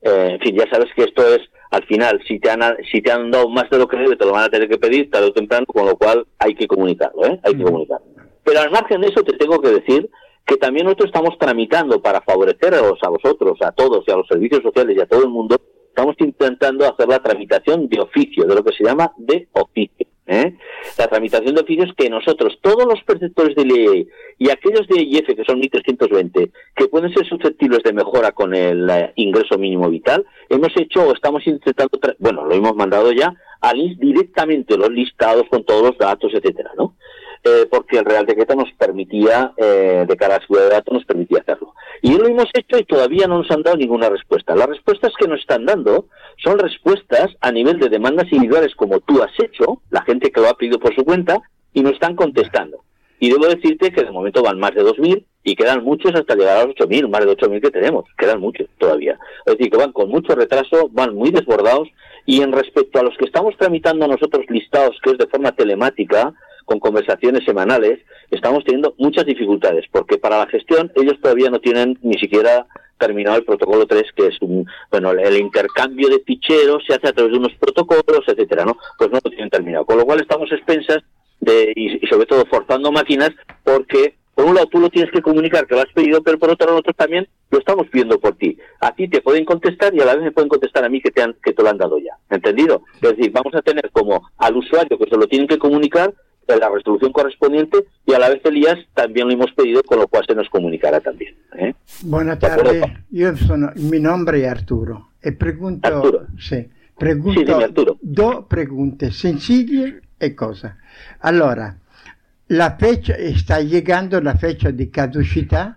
En fin, ya sabes que esto es, al final, si te han dado más de lo que debe, te lo van a tener que pedir tarde o temprano, con lo cual hay que comunicarlo, hay que comunicarlo. Pero al margen de eso te tengo que decir que también nosotros estamos tramitando para favoreceros a vosotros, a todos y a los servicios sociales y a todo el mundo, estamos intentando hacer la tramitación de oficio, de lo que se llama de oficio. La tramitación de oficios que nosotros, todos los perceptores del IEI y aquellos de IF, que son 1.320, que pueden ser susceptibles de mejora con el ingreso mínimo vital, hemos hecho o estamos intentando, lo hemos mandado ya directamente los listados con todos los datos, etcétera, ¿no? Porque el Real Decreto nos permitía, de cara a la seguridad de datos, nos permitía hacerlo. Y lo hemos hecho y todavía no nos han dado ninguna respuesta. Las respuestas que nos están dando son respuestas a nivel de demandas individuales como tú has hecho, la gente que lo ha pedido por su cuenta, y nos están contestando. Y debo decirte que de momento van más de 2.000 y quedan muchos hasta llegar a los 8.000, más de 8.000 que tenemos, quedan muchos todavía. Es decir, que van con mucho retraso, van muy desbordados, y en respecto a los que estamos tramitando nosotros listados, que es de forma telemática, con conversaciones semanales, estamos teniendo muchas dificultades, porque para la gestión ellos todavía no tienen ni siquiera terminado el protocolo 3, que es el intercambio de ficheros se hace a través de unos protocolos, etcétera, ¿no? Pues no lo tienen terminado. Con lo cual estamos a expensas y sobre todo forzando máquinas, porque por un lado tú lo tienes que comunicar que lo has pedido, pero por otro lado nosotros también lo estamos pidiendo por ti. A ti te pueden contestar y a la vez me pueden contestar a mí que te lo han dado ya. ¿Entendido? Es decir, vamos a tener como al usuario que se lo tienen que comunicar la resolución correspondiente, y a la vez Elías también lo hemos pedido, con lo cual se nos comunicará también. Buenas tardes, mi nombre es Arturo e pregunto, Arturo. Pregunto Arturo. Dos preguntas sencillas e cosa. Allora, la fecha, sta llegando la fecha di caducità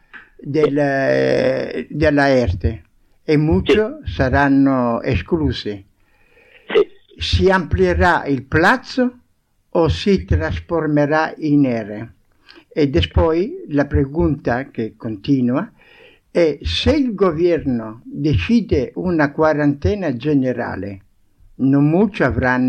della ERTE e muchos saranno esclusi. Si amplierà il plazo o si trasformerà in ERE? E poi la pregunta che continua è: se il governo decide una quarantena generale, non molti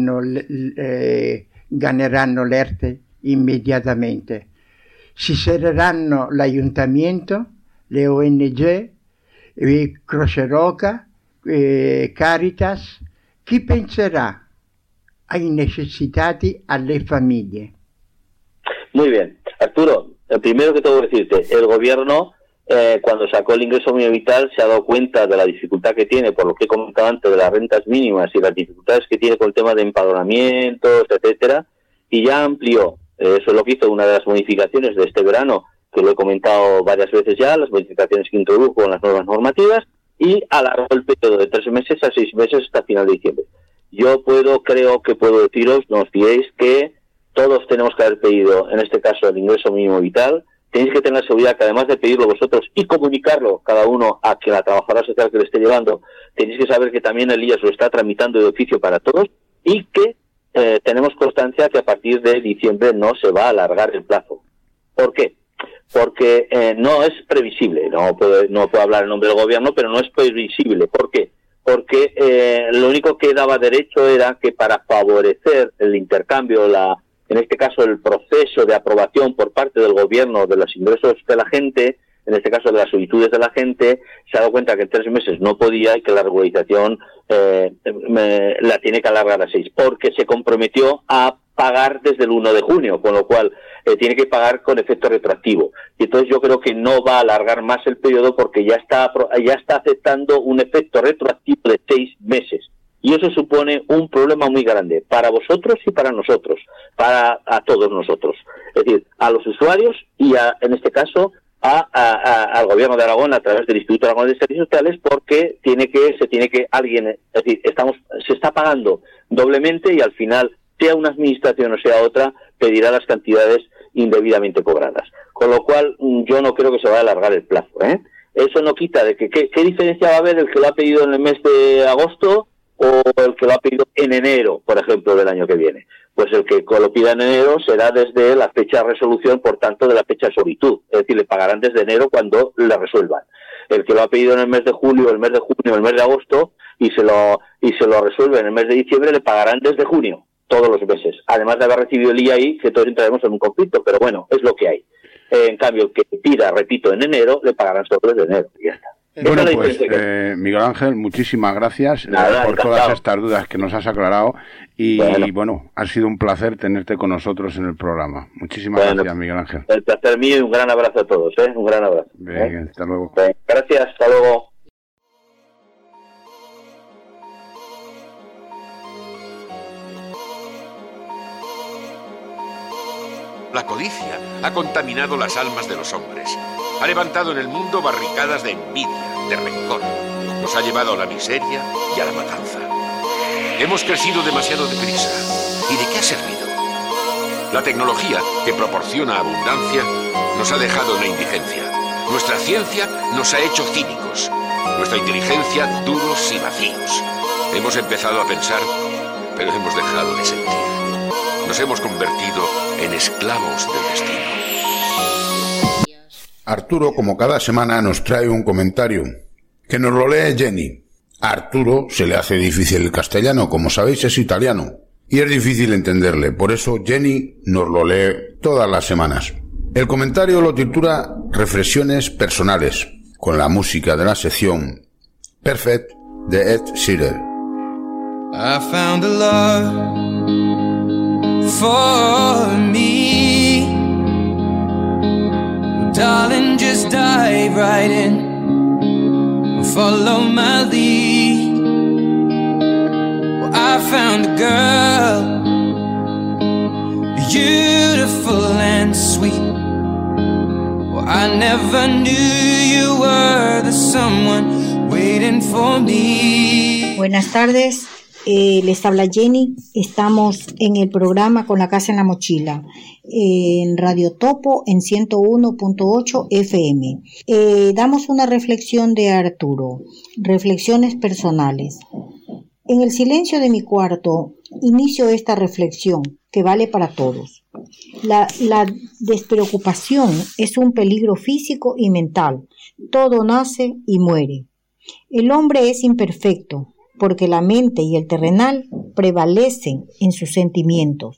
ganeranno l'ERTE immediatamente. Si serreranno l'ayuntamiento, le ONG, Croce Roca, Caritas. Chi penserà ai necesitati, alle famiglie? Muy bien. Arturo, el primero que tengo que decirte, el gobierno, cuando sacó el ingreso mínimo vital, se ha dado cuenta de la dificultad que tiene, por lo que he comentado antes, de las rentas mínimas y las dificultades que tiene con el tema de empadronamientos, etcétera, y ya amplió. Eso es lo que hizo una de las modificaciones de este verano, que lo he comentado varias veces ya, las modificaciones que introdujo con las nuevas normativas, y alargó el periodo de 3 meses a 6 meses hasta final de diciembre. Yo creo que puedo deciros, no os fiéis, que todos tenemos que haber pedido, en este caso, el ingreso mínimo vital. Tenéis que tener la seguridad que, además de pedirlo vosotros y comunicarlo cada uno a que la trabajadora social que le esté llevando, tenéis que saber que también el IAS lo está tramitando de oficio para todos, y que tenemos constancia que a partir de diciembre no se va a alargar el plazo. ¿Por qué? Porque no es previsible, no puedo hablar en nombre del gobierno, pero no es previsible. ¿Por qué? Porque lo único que daba derecho era que, para favorecer el intercambio, en este caso el proceso de aprobación por parte del gobierno de los ingresos de la gente, en este caso de las solicitudes de la gente, se ha dado cuenta que en 3 meses no podía y que la regularización la tiene que alargar a 6, porque se comprometió a pagar desde el 1 de junio, con lo cual tiene que pagar con efecto retroactivo. Y entonces yo creo que no va a alargar más el periodo, porque ya está aceptando un efecto retroactivo de 6 meses. Y eso supone un problema muy grande para vosotros y para nosotros, a todos nosotros. Es decir, a los usuarios y en este caso al gobierno de Aragón a través del Instituto de Aragón de Servicios Sociales, porque se está pagando doblemente, y al final, sea una administración o sea otra, pedirá las cantidades indebidamente cobradas. Con lo cual, yo no creo que se vaya a alargar el plazo. Eso no quita de que qué diferencia va a haber el que lo ha pedido en el mes de agosto o el que lo ha pedido en enero, por ejemplo, del año que viene. Pues el que lo pida en enero será desde la fecha de resolución, por tanto, de la fecha de solicitud. Es decir, le pagarán desde enero cuando le resuelvan. El que lo ha pedido en el mes de julio, el mes de junio, el mes de agosto, y se lo resuelve en el mes de diciembre, le pagarán desde junio, todos los meses. Además de haber recibido el IAI, que todos entraremos en un conflicto, pero bueno, es lo que hay. En cambio, el que pida, repito, en enero, le pagarán solo desde enero, y ya está. Bueno, pues Miguel Ángel, muchísimas gracias por todas estas dudas que nos has aclarado y bueno, ha sido un placer tenerte con nosotros en el programa. Muchísimas gracias, Miguel Ángel. El placer mío y un gran abrazo a todos, un gran abrazo. Bien, hasta luego. Gracias, hasta luego. La codicia ha contaminado las almas de los hombres. Ha levantado en el mundo barricadas de envidia, de rencor. Nos ha llevado a la miseria y a la matanza. Hemos crecido demasiado deprisa. ¿Y de qué ha servido? La tecnología, que proporciona abundancia, nos ha dejado en la indigencia. Nuestra ciencia nos ha hecho cínicos. Nuestra inteligencia duros y vacíos. Hemos empezado a pensar, pero hemos dejado de sentir. Nos hemos convertido en esclavos del destino. Arturo, como cada semana, nos trae un comentario que nos lo lee Jenny. A Arturo se le hace difícil el castellano, como sabéis es italiano, y es difícil entenderle, por eso Jenny nos lo lee todas las semanas. El comentario lo titula Reflexiones personales, con la música de la sección Perfect de Ed Sheeran. I found a love for me. Well, darling, just dive right in, follow my lead. Well, I found a girl, beautiful and sweet. Well, I never knew you were the someone waiting for me. Buenas tardes. Les habla Jenny, estamos en el programa Con la Casa en la Mochila, en Radio Topo en 101.8 FM. Damos una reflexión de Arturo, reflexiones personales. En el silencio de mi cuarto, inicio esta reflexión que vale para todos. La despreocupación es un peligro físico y mental. Todo nace y muere. El hombre es imperfecto, porque la mente y el terrenal prevalecen en sus sentimientos.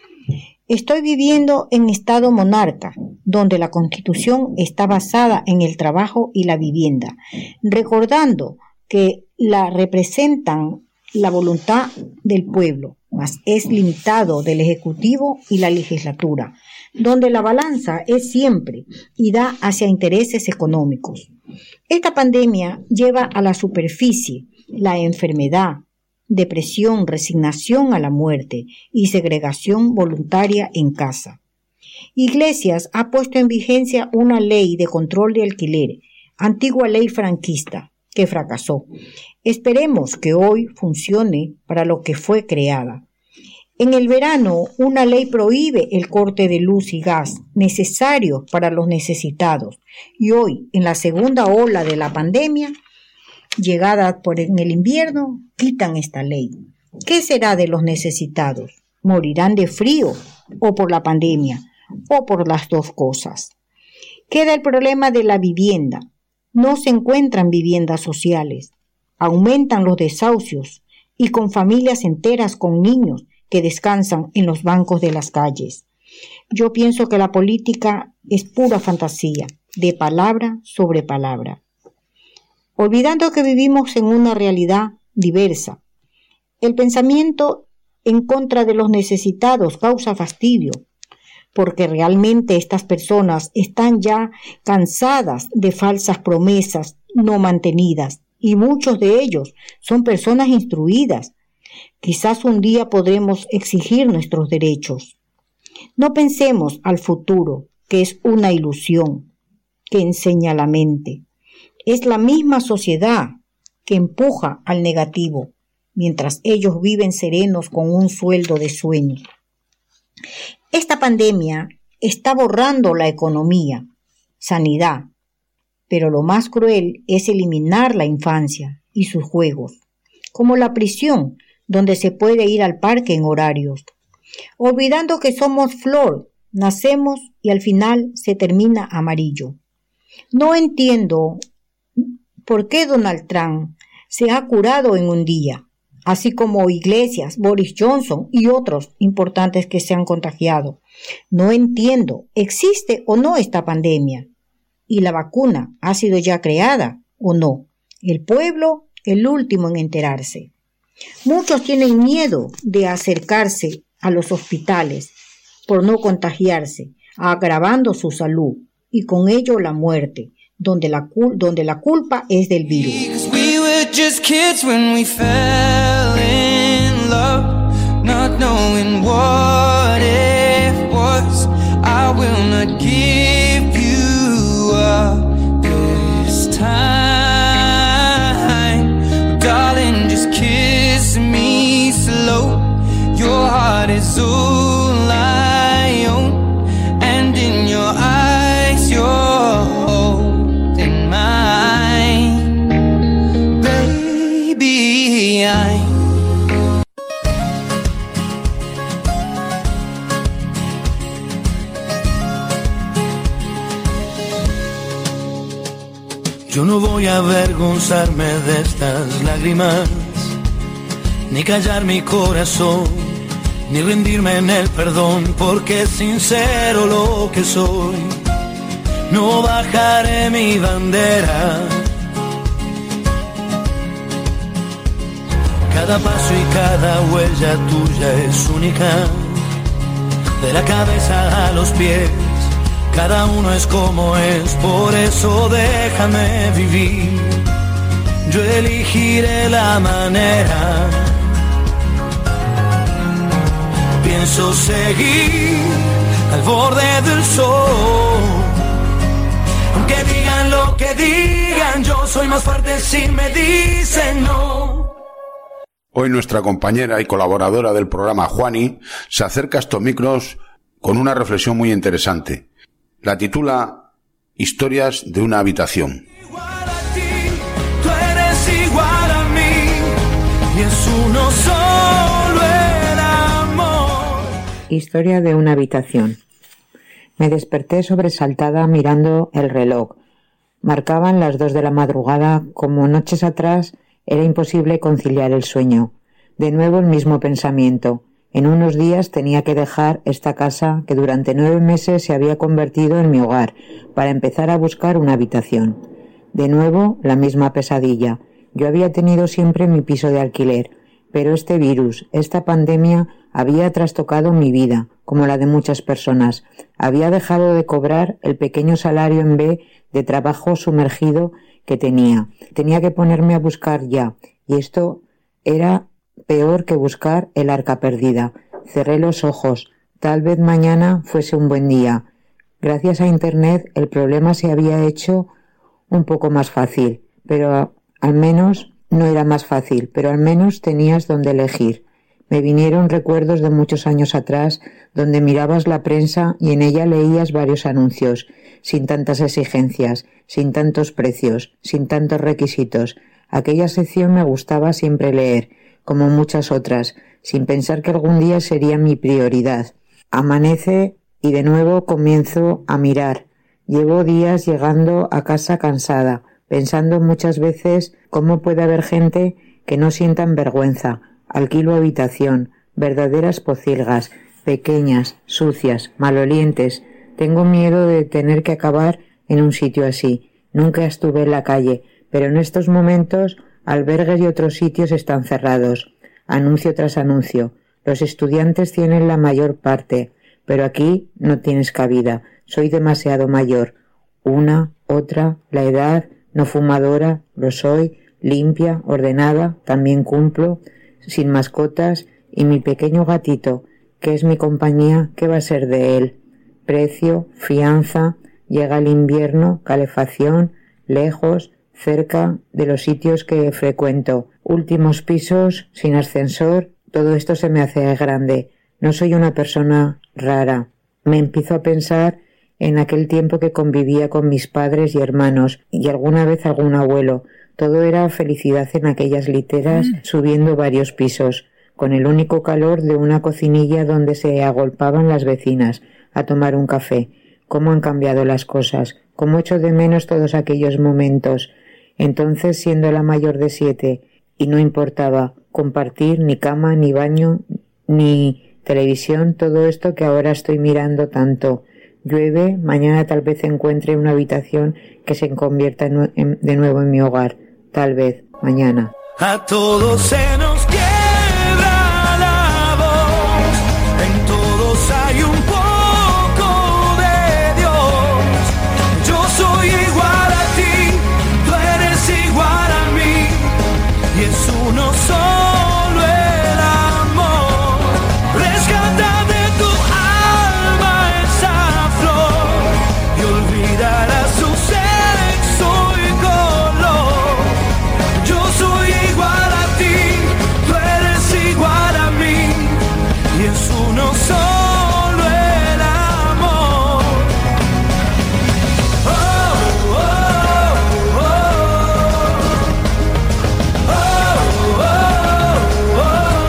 Estoy viviendo en estado monarca, donde la Constitución está basada en el trabajo y la vivienda, recordando que la representan la voluntad del pueblo, mas es limitado del Ejecutivo y la legislatura, donde la balanza es siempre y da hacia intereses económicos. Esta pandemia lleva a la superficie la enfermedad, depresión, resignación a la muerte y segregación voluntaria en casa. Iglesias ha puesto en vigencia una ley de control de alquiler, antigua ley franquista, que fracasó. Esperemos que hoy funcione para lo que fue creada. En el verano, una ley prohíbe el corte de luz y gas necesarios para los necesitados. Y hoy, en la segunda ola de la pandemia, llegada en el invierno, quitan esta ley. ¿Qué será de los necesitados? ¿Morirán de frío o por la pandemia? ¿O por las dos cosas? Queda el problema de la vivienda. No se encuentran viviendas sociales. Aumentan los desahucios y con familias enteras con niños que descansan en los bancos de las calles. Yo pienso que la política es pura fantasía, de palabra sobre palabra. Olvidando que vivimos en una realidad diversa. El pensamiento en contra de los necesitados causa fastidio, porque realmente estas personas están ya cansadas de falsas promesas no mantenidas, y muchos de ellos son personas instruidas. Quizás un día podremos exigir nuestros derechos. No pensemos al futuro, que es una ilusión que enseña la mente. Es la misma sociedad que empuja al negativo, mientras ellos viven serenos con un sueldo de sueño. Esta pandemia está borrando la economía, sanidad, pero lo más cruel es eliminar la infancia y sus juegos, como la prisión, donde se puede ir al parque en horarios, olvidando que somos flor, nacemos y al final se termina amarillo. No entiendo por qué Donald Trump se ha curado en un día, así como Iglesias, Boris Johnson y otros importantes que se han contagiado. No entiendo, ¿existe o no esta pandemia? Y la vacuna ha sido ya creada o no. El pueblo, el último en enterarse. Muchos tienen miedo de acercarse a los hospitales por no contagiarse, agravando su salud y con ello la muerte, donde la culpa es del virus. We were just kids when we fell in love, not knowing what it was. I will not give you up this time, darling, just kiss me slow. Your heart is all I own, and in your eyes you're holding mine, baby. Yo no voy a avergonzarme de estas lágrimas, ni callar mi corazón, ni rendirme en el perdón, porque es sincero lo que soy. No bajaré mi bandera. Cada paso y cada huella tuya es única, de la cabeza a los pies. Cada uno es como es, por eso déjame vivir. Yo elegiré la manera. Pienso seguir al borde del sol. Aunque digan lo que digan, yo soy más fuerte si me dicen no. Hoy nuestra compañera y colaboradora del programa, Juani, se acerca a estos micros con una reflexión muy interesante. La titula Historias de una habitación. Tú eres igual a mí y es uno solo el amor. Historia de una habitación. Me desperté sobresaltada mirando el reloj. Marcaban las 2 de la madrugada, como noches atrás era imposible conciliar el sueño. De nuevo el mismo pensamiento. En unos días tenía que dejar esta casa que durante 9 meses se había convertido en mi hogar, para empezar a buscar una habitación. De nuevo, la misma pesadilla. Yo había tenido siempre mi piso de alquiler, pero este virus, esta pandemia, había trastocado mi vida, como la de muchas personas. Había dejado de cobrar el pequeño salario en B de trabajo sumergido que tenía. Tenía que ponerme a buscar ya, y esto era peor que buscar el arca perdida. Cerré los ojos. Tal vez mañana fuese un buen día. Gracias a Internet el problema se había hecho un poco más fácil, pero al menos no era más fácil, pero al menos tenías donde elegir. Me vinieron recuerdos de muchos años atrás, donde mirabas la prensa y en ella leías varios anuncios, sin tantas exigencias, sin tantos precios, sin tantos requisitos. Aquella sección me gustaba siempre leer, como muchas otras, sin pensar que algún día sería mi prioridad. Amanece y de nuevo comienzo a mirar. Llevo días llegando a casa cansada, pensando muchas veces cómo puede haber gente que no sientan vergüenza. Alquilo habitación, verdaderas pocilgas, pequeñas, sucias, malolientes. Tengo miedo de tener que acabar en un sitio así. Nunca estuve en la calle, pero en estos momentos albergues y otros sitios están cerrados. Anuncio tras anuncio. Los estudiantes tienen la mayor parte, pero aquí no tienes cabida. Soy demasiado mayor. Una, otra, la edad, no fumadora, lo soy, limpia, ordenada, también cumplo, sin mascotas, y mi pequeño gatito, que es mi compañía, ¿qué va a ser de él? Precio, fianza, llega el invierno, calefacción, lejos, cerca de los sitios que frecuento, últimos pisos, sin ascensor, todo esto se me hace grande. No soy una persona rara. Me empiezo a pensar en aquel tiempo que convivía con mis padres y hermanos, y alguna vez algún abuelo. Todo era felicidad en aquellas literas, subiendo varios pisos, con el único calor de una cocinilla donde se agolpaban las vecinas a tomar un café. Cómo han cambiado las cosas, cómo echo de menos todos aquellos momentos. Entonces, siendo la mayor de 7, y no importaba compartir ni cama, ni baño, ni televisión, todo esto que ahora estoy mirando tanto. Llueve, mañana tal vez encuentre una habitación que se convierta de nuevo en mi hogar, tal vez mañana. A todos se nos quiebra la voz, en todos hay un poco de Dios. Yo soy igual a ti, tú eres igual a mí, y es uno solo el amor. Rescata de tu alma esa flor y olvidarás su sexo y color. Yo soy igual a ti, tú eres igual a mí, y es uno solo el amor. Oh, oh, oh, oh, oh, oh,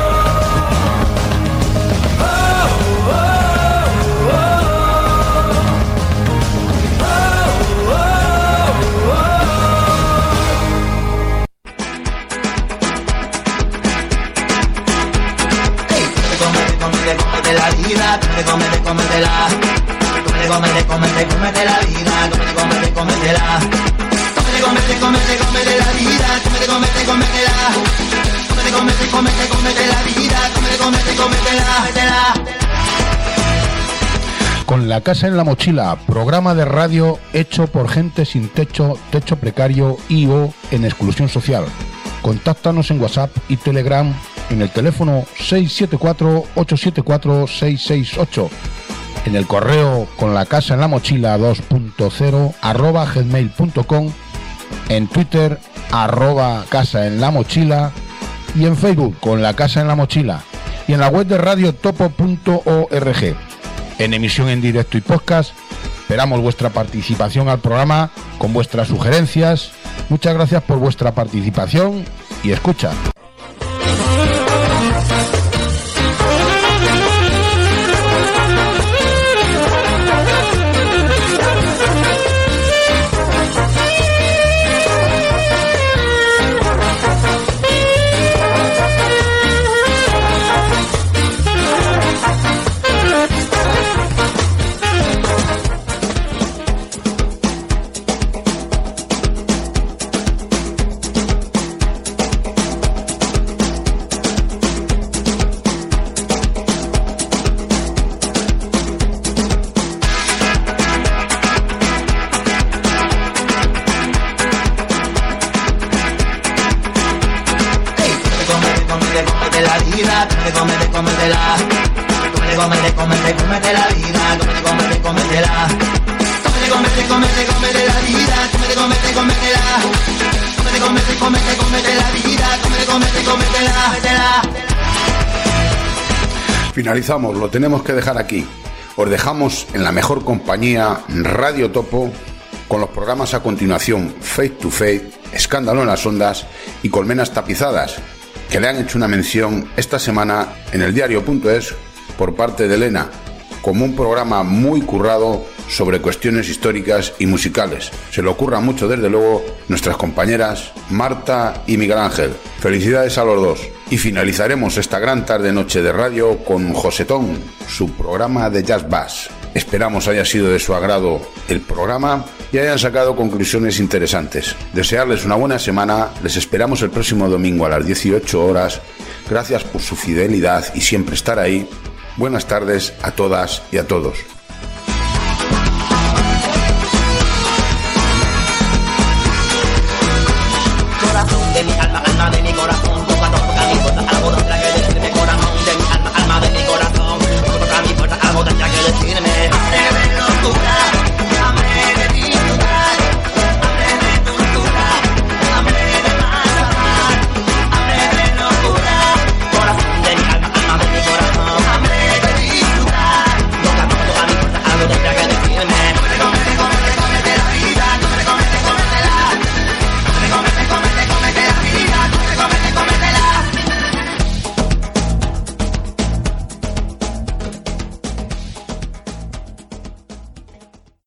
Cómete la vida, cómetela. Cómete la vida, cómetela. Cómete la vida, cómetela. Cómete la vida, cómetela. Con La Casa en la Mochila, programa de radio hecho por gente sin techo, techo precario y o en exclusión social. Contáctanos en WhatsApp y Telegram en el teléfono 674-874-668, en el correo con la casa en la mochila 2.0 @gmail.com, en Twitter @casa en la mochila y en Facebook con La Casa en la Mochila y en la web de radiotopo.org. En emisión en directo y podcast, esperamos vuestra participación al programa con vuestras sugerencias. Muchas gracias por vuestra participación y escucha. Finalizamos, lo tenemos que dejar aquí. Os dejamos en la mejor compañía, Radio Topo, con los programas a continuación Face to Face, Escándalo en las Ondas y Colmenas Tapizadas, que le han hecho una mención esta semana en el diario.es por parte de Elena, como un programa muy currado sobre cuestiones históricas y musicales. Se le ocurra mucho, desde luego, nuestras compañeras Marta y Miguel Ángel. Felicidades a los dos. Y finalizaremos esta gran tarde-noche de radio con Josetón, su programa de Jazz Bass. Esperamos haya sido de su agrado el programa y hayan sacado conclusiones interesantes. Desearles una buena semana. Les esperamos el próximo domingo a las 18 horas. Gracias por su fidelidad y siempre estar ahí. Buenas tardes a todas y a todos.